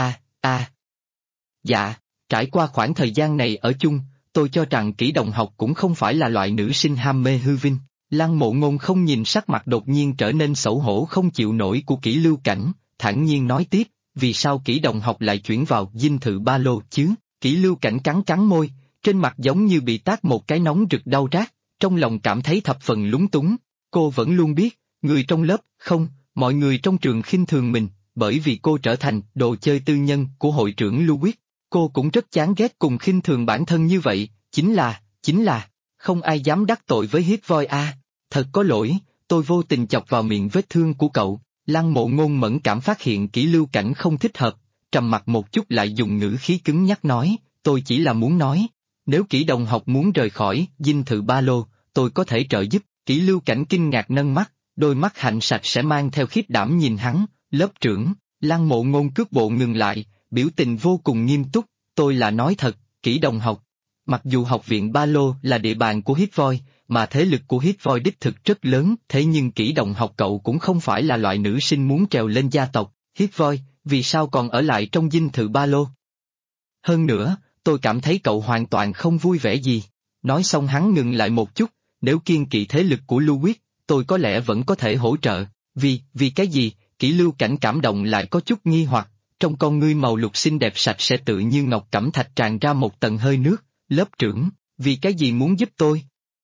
Dạ, trải qua khoảng thời gian này ở chung, tôi cho rằng Kỷ đồng học cũng không phải là loại nữ sinh ham mê hư vinh. Lăng Mộ Ngôn không nhìn sắc mặt đột nhiên trở nên xấu hổ không chịu nổi của Kỷ Lưu Cảnh, thản nhiên nói tiếp, vì sao Kỷ đồng học lại chuyển vào dinh thự ba lô chứ? Kỷ Lưu Cảnh cắn môi, trên mặt giống như bị tát một cái nóng rực đau rát, trong lòng cảm thấy thập phần lúng túng. Cô vẫn luôn biết, người trong lớp, không, mọi người trong trường khinh thường mình, bởi vì cô trở thành đồ chơi tư nhân của hội trưởng Louis. Cô cũng rất chán ghét cùng khinh thường bản thân như vậy, chính là, không ai dám đắc tội với Hit Boy a. Thật có lỗi, tôi vô tình chọc vào miệng vết thương của cậu. Lăng Mộ Ngôn mẫn cảm phát hiện Kỷ Lưu Cảnh không thích hợp, trầm mặt một chút lại dùng ngữ khí cứng nhắc nói, tôi chỉ là muốn nói, nếu Kỷ đồng học muốn rời khỏi dinh thự ba lô, tôi có thể trợ giúp. Kỷ Lưu Cảnh kinh ngạc nâng mắt, đôi mắt hạnh sạch sẽ mang theo khiếp đảm nhìn hắn, lớp trưởng. Lăng Mộ Ngôn cước bộ ngừng lại, biểu tình vô cùng nghiêm túc, tôi là nói thật, Kỷ đồng học. Mặc dù học viện ba lô là địa bàn của Hit Boy, mà thế lực của Hit Boy đích thực rất lớn, thế nhưng Kỷ đồng học cậu cũng không phải là loại nữ sinh muốn trèo lên gia tộc. Hit Boy, vì sao còn ở lại trong dinh thự ba lô? Hơn nữa, tôi cảm thấy cậu hoàn toàn không vui vẻ gì. Nói xong hắn ngừng lại một chút, nếu kiêng kỵ thế lực của Louis, tôi có lẽ vẫn có thể hỗ trợ. Vì cái gì? Kỷ Lưu Cảnh cảm động lại có chút nghi hoặc, trong con ngươi màu lục xinh đẹp sạch sẽ tự như ngọc cẩm thạch tràn ra một tầng hơi nước. Lớp trưởng, vì cái gì muốn giúp tôi?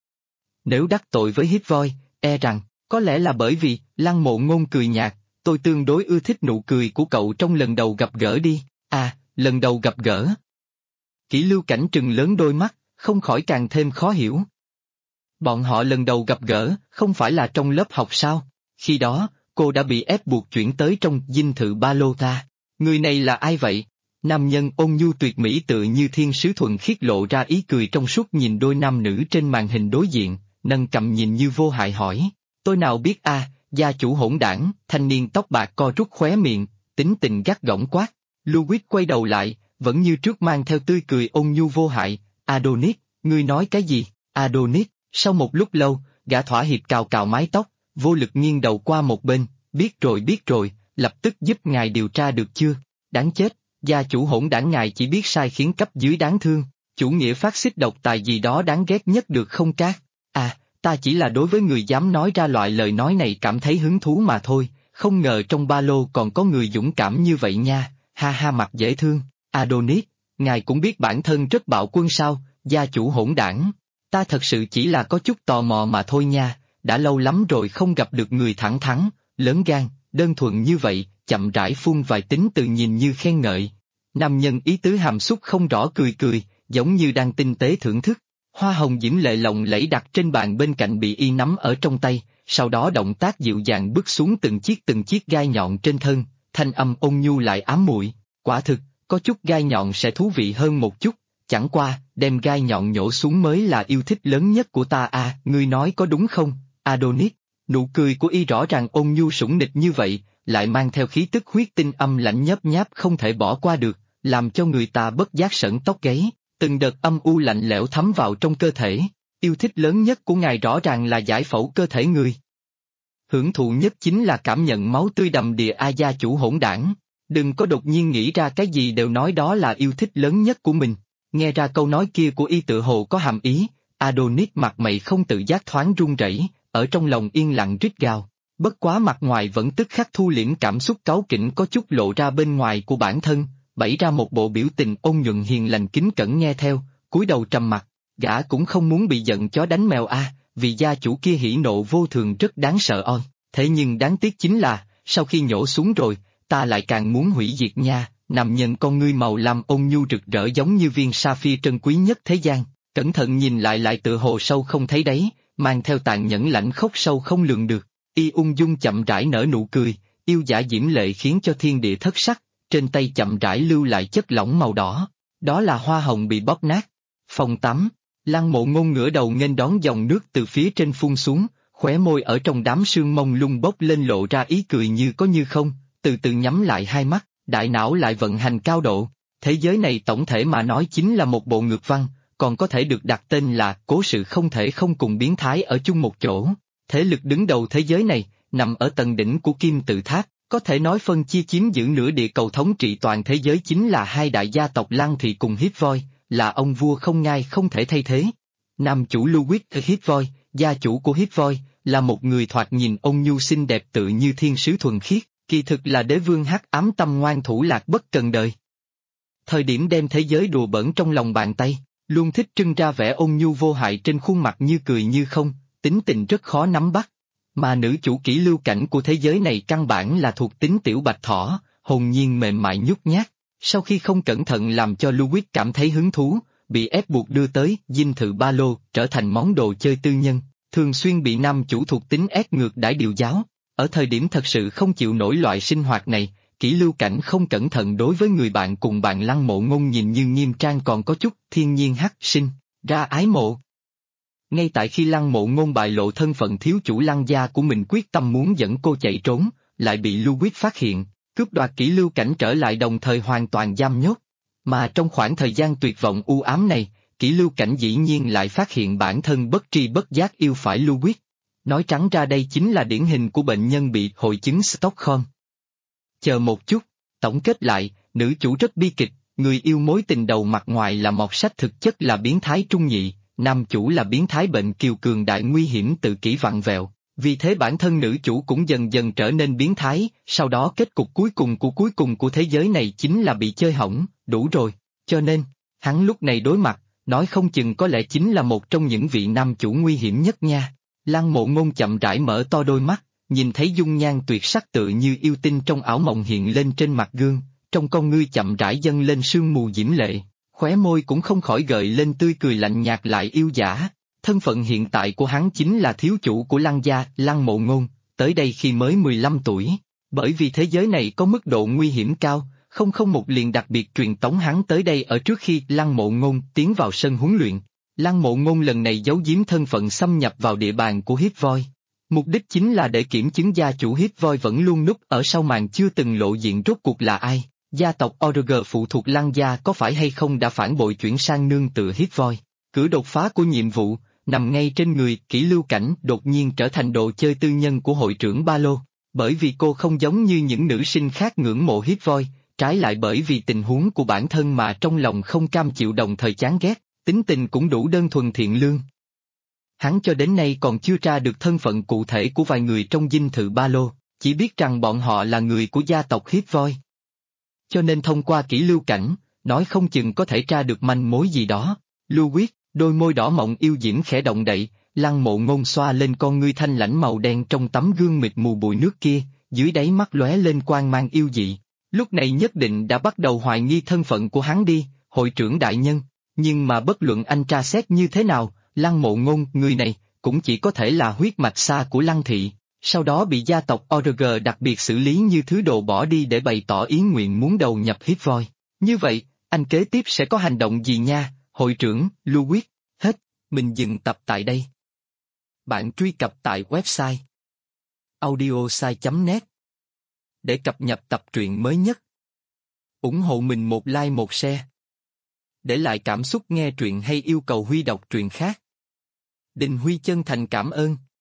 Nếu đắc tội với Hit Boy, e rằng, có lẽ là bởi vì, Lăng Mộ Ngôn cười nhạt, tôi tương đối ưa thích nụ cười của cậu trong lần đầu gặp gỡ đi. Lần đầu gặp gỡ. Kỷ Lưu Cảnh trừng lớn đôi mắt, không khỏi càng thêm khó hiểu. Bọn họ lần đầu gặp gỡ, không phải là trong lớp học sao? Khi đó, cô đã bị ép buộc chuyển tới trong dinh thự ba lô ta. Người này là ai vậy? Nam nhân ôn nhu tuyệt mỹ tự như thiên sứ thuần khiết lộ ra ý cười trong suốt nhìn đôi nam nữ trên màn hình đối diện, nâng cằm nhìn như vô hại hỏi. Tôi nào biết gia chủ hỗn đảng, thanh niên tóc bạc co rút khóe miệng, tính tình gắt gỏng quát. Louis quay đầu lại, vẫn như trước mang theo tươi cười ôn nhu vô hại. Adonis, ngươi nói cái gì? Adonis, sau một lúc lâu, gã thỏa hiệp cào cào mái tóc, vô lực nghiêng đầu qua một bên, biết rồi, lập tức giúp ngài điều tra được chưa? Đáng chết, gia chủ hỗn đảng ngài chỉ biết sai khiến cấp dưới đáng thương, chủ nghĩa phát xít độc tài gì đó đáng ghét nhất được không Cát? Ta chỉ là đối với người dám nói ra loại lời nói này cảm thấy hứng thú mà thôi, không ngờ trong ba lô còn có người dũng cảm như vậy nha, ha mặt dễ thương. Adonis, ngài cũng biết bản thân rất bạo quân sao, gia chủ hỗn đảng. Ta thật sự chỉ là có chút tò mò mà thôi nha, đã lâu lắm rồi không gặp được người thẳng thắn, lớn gan, đơn thuần như vậy, chậm rãi phun vài tính từ nhìn như khen ngợi. Nam nhân ý tứ hàm xúc không rõ cười, giống như đang tinh tế thưởng thức. Hoa hồng diễm lệ lộng lẫy đặt trên bàn bên cạnh bị y nắm ở trong tay, sau đó động tác dịu dàng bước xuống từng chiếc gai nhọn trên thân, thanh âm ôn nhu lại ám muội. Quả thực, có chút gai nhọn sẽ thú vị hơn một chút, chẳng qua, đem gai nhọn nhổ xuống mới là yêu thích lớn nhất của ta à, ngươi nói có đúng không, Adonis? Nụ cười của y rõ ràng ôn nhu sủng nịch như vậy, lại mang theo khí tức huyết tinh âm lãnh nhấp nháp không thể bỏ qua được, làm cho người ta bất giác sởn tóc gáy, từng đợt âm u lạnh lẽo thấm vào trong cơ thể. Yêu thích lớn nhất của ngài rõ ràng là giải phẫu cơ thể người. Hưởng thụ nhất chính là cảm nhận máu tươi đầm đìa a gia chủ hỗn đảng. Đừng có đột nhiên nghĩ ra cái gì đều nói đó là yêu thích lớn nhất của mình. Nghe ra câu nói kia của y tự hồ có hàm ý, Adonis mặt mày không tự giác thoáng run rẩy, ở trong lòng yên lặng rít gào. Bất quá mặt ngoài vẫn tức khắc thu liễm cảm xúc cáu kỉnh có chút lộ ra bên ngoài của bản thân, bày ra một bộ biểu tình ôn nhuận hiền lành kính cẩn nghe theo, cúi đầu trầm mặt. Gã cũng không muốn bị giận chó đánh mèo a, vì gia chủ kia hỉ nộ vô thường rất đáng sợ oi. Thế nhưng đáng tiếc chính là, sau khi nhổ xuống rồi, ta lại càng muốn hủy diệt nha. Nam nhân con ngươi màu lam ôn nhu rực rỡ giống như viên sapphire trân quý nhất thế gian, cẩn thận nhìn lại tựa hồ sâu không thấy đáy, mang theo tàn nhẫn lãnh khốc sâu không lường được. Y ung dung chậm rãi nở nụ cười, yêu dã diễm lệ khiến cho thiên địa thất sắc, trên tay chậm rãi lưu lại chất lỏng màu đỏ, đó là hoa hồng bị bóp nát. Phòng tắm, Lăng Mộ Ngôn ngửa đầu nghênh đón dòng nước từ phía trên phun xuống, khóe môi ở trong đám sương mông lung bốc lên lộ ra ý cười như có như không, từ từ nhắm lại hai mắt, đại não lại vận hành cao độ. Thế giới này tổng thể mà nói chính là một bộ ngược văn, còn có thể được đặt tên là cố sự không thể không cùng biến thái ở chung một chỗ. Thế lực đứng đầu thế giới này, nằm ở tầng đỉnh của kim tự tháp, có thể nói phân chia chiếm giữ nửa địa cầu thống trị toàn thế giới chính là hai đại gia tộc Lăng Thị cùng Hitvoy, là ông vua không ngai không thể thay thế. Nam chủ Louis Hitvoy, gia chủ của Hitvoy, là một người thoạt nhìn ôn nhu xinh đẹp tự như thiên sứ thuần khiết, kỳ thực là đế vương hắc ám tâm ngoan thủ lạc bất cần đời. Thời điểm đem thế giới đùa bỡn trong lòng bàn tay, luôn thích trưng ra vẻ ôn nhu vô hại trên khuôn mặt như cười như không, tính tình rất khó nắm bắt. Mà nữ chủ kỷ lưu cảnh của thế giới này căn bản là thuộc tính tiểu bạch thỏ, hồn nhiên mềm mại nhút nhát. Sau khi không cẩn thận làm cho Louis cảm thấy hứng thú, bị ép buộc đưa tới dinh thự ba lô trở thành món đồ chơi tư nhân, thường xuyên bị nam chủ thuộc tính ép ngược đãi điều giáo. Ở thời điểm thật sự không chịu nổi loại sinh hoạt này, kỷ lưu cảnh không cẩn thận đối với người bạn cùng bạn Lăng Mộ Ngôn nhìn như nghiêm trang còn có chút thiên nhiên hắc sinh ra ái mộ. Ngay tại khi Lăng Mộ Ngôn bại lộ thân phận thiếu chủ Lăng gia của mình quyết tâm muốn dẫn cô chạy trốn, lại bị Louis phát hiện, cướp đoạt kỷ lưu cảnh trở lại đồng thời hoàn toàn giam nhốt. Mà trong khoảng thời gian tuyệt vọng u ám này, kỷ lưu cảnh dĩ nhiên lại phát hiện bản thân bất tri bất giác yêu phải Louis. Nói trắng ra đây chính là điển hình của bệnh nhân bị hội chứng Stockholm. Chờ một chút, tổng kết lại, nữ chủ rất bi kịch, người yêu mối tình đầu mặt ngoài là mọt sách thực chất là biến thái trung nhị, nam chủ là biến thái bệnh kiều cường đại nguy hiểm tự kỷ vặn vẹo, vì thế bản thân nữ chủ cũng dần dần trở nên biến thái, sau đó kết cục cuối cùng của thế giới này chính là bị chơi hỏng, đủ rồi, cho nên, hắn lúc này đối mặt, nói không chừng có lẽ chính là một trong những vị nam chủ nguy hiểm nhất nha. Lăng Mộ Ngôn chậm rãi mở to đôi mắt, nhìn thấy dung nhan tuyệt sắc tựa như yêu tinh trong ảo mộng hiện lên trên mặt gương, trong con ngươi chậm rãi dâng lên sương mù diễm lệ, khóe môi cũng không khỏi gợi lên tươi cười lạnh nhạt lại yêu dã. Thân phận hiện tại của hắn chính là thiếu chủ của Lăng gia, Lăng Mộ Ngôn, tới đây khi mới 15 tuổi, bởi vì thế giới này có mức độ nguy hiểm cao, không liền đặc biệt truyền tống hắn tới đây ở trước khi Lăng Mộ Ngôn tiến vào sân huấn luyện. Lăng Mộ Ngôn lần này giấu giếm thân phận xâm nhập vào địa bàn của Hitvoy. Mục đích chính là để kiểm chứng gia chủ Hitvoy vẫn luôn núp ở sau màn chưa từng lộ diện rốt cuộc là ai, gia tộc Org phụ thuộc Lăng gia có phải hay không đã phản bội chuyển sang nương tựa Hitvoy. Cửa đột phá của nhiệm vụ, nằm ngay trên người kỷ lưu cảnh đột nhiên trở thành đồ chơi tư nhân của hội trưởng Ba Lô, bởi vì cô không giống như những nữ sinh khác ngưỡng mộ Hitvoy, trái lại bởi vì tình huống của bản thân mà trong lòng không cam chịu đồng thời chán ghét, tính tình cũng đủ đơn thuần thiện lương. Hắn cho đến nay còn chưa tra được thân phận cụ thể của vài người trong dinh thự Ba Lô, chỉ biết rằng bọn họ là người của gia tộc Hitvoy. Cho nên thông qua kỷ lưu cảnh, nói không chừng có thể tra được manh mối gì đó. Louis, đôi môi đỏ mọng yêu diễm khẽ động đậy, Lăng Mộ Ngôn xoa lên con ngươi thanh lãnh màu đen trong tấm gương mịt mù bụi nước kia, dưới đáy mắt lóe lên quang mang yêu dị. Lúc này nhất định đã bắt đầu hoài nghi thân phận của hắn đi, hội trưởng đại nhân, nhưng mà bất luận anh tra xét như thế nào, Lăng Mộ Ngôn người này cũng chỉ có thể là huyết mạch xa của Lăng thị, sau đó bị gia tộc Org đặc biệt xử lý như thứ đồ bỏ đi để bày tỏ ý nguyện muốn đầu nhập Hitvoy. Như vậy, anh kế tiếp sẽ có hành động gì nha? Hội trưởng, Louis, hết, mình dừng tập tại đây. Bạn truy cập tại website audiosai.net để cập nhật tập truyện mới nhất. Ủng hộ mình một like một share. Để lại cảm xúc nghe truyện hay yêu cầu Huy đọc truyện khác. Đình Huy chân thành cảm ơn.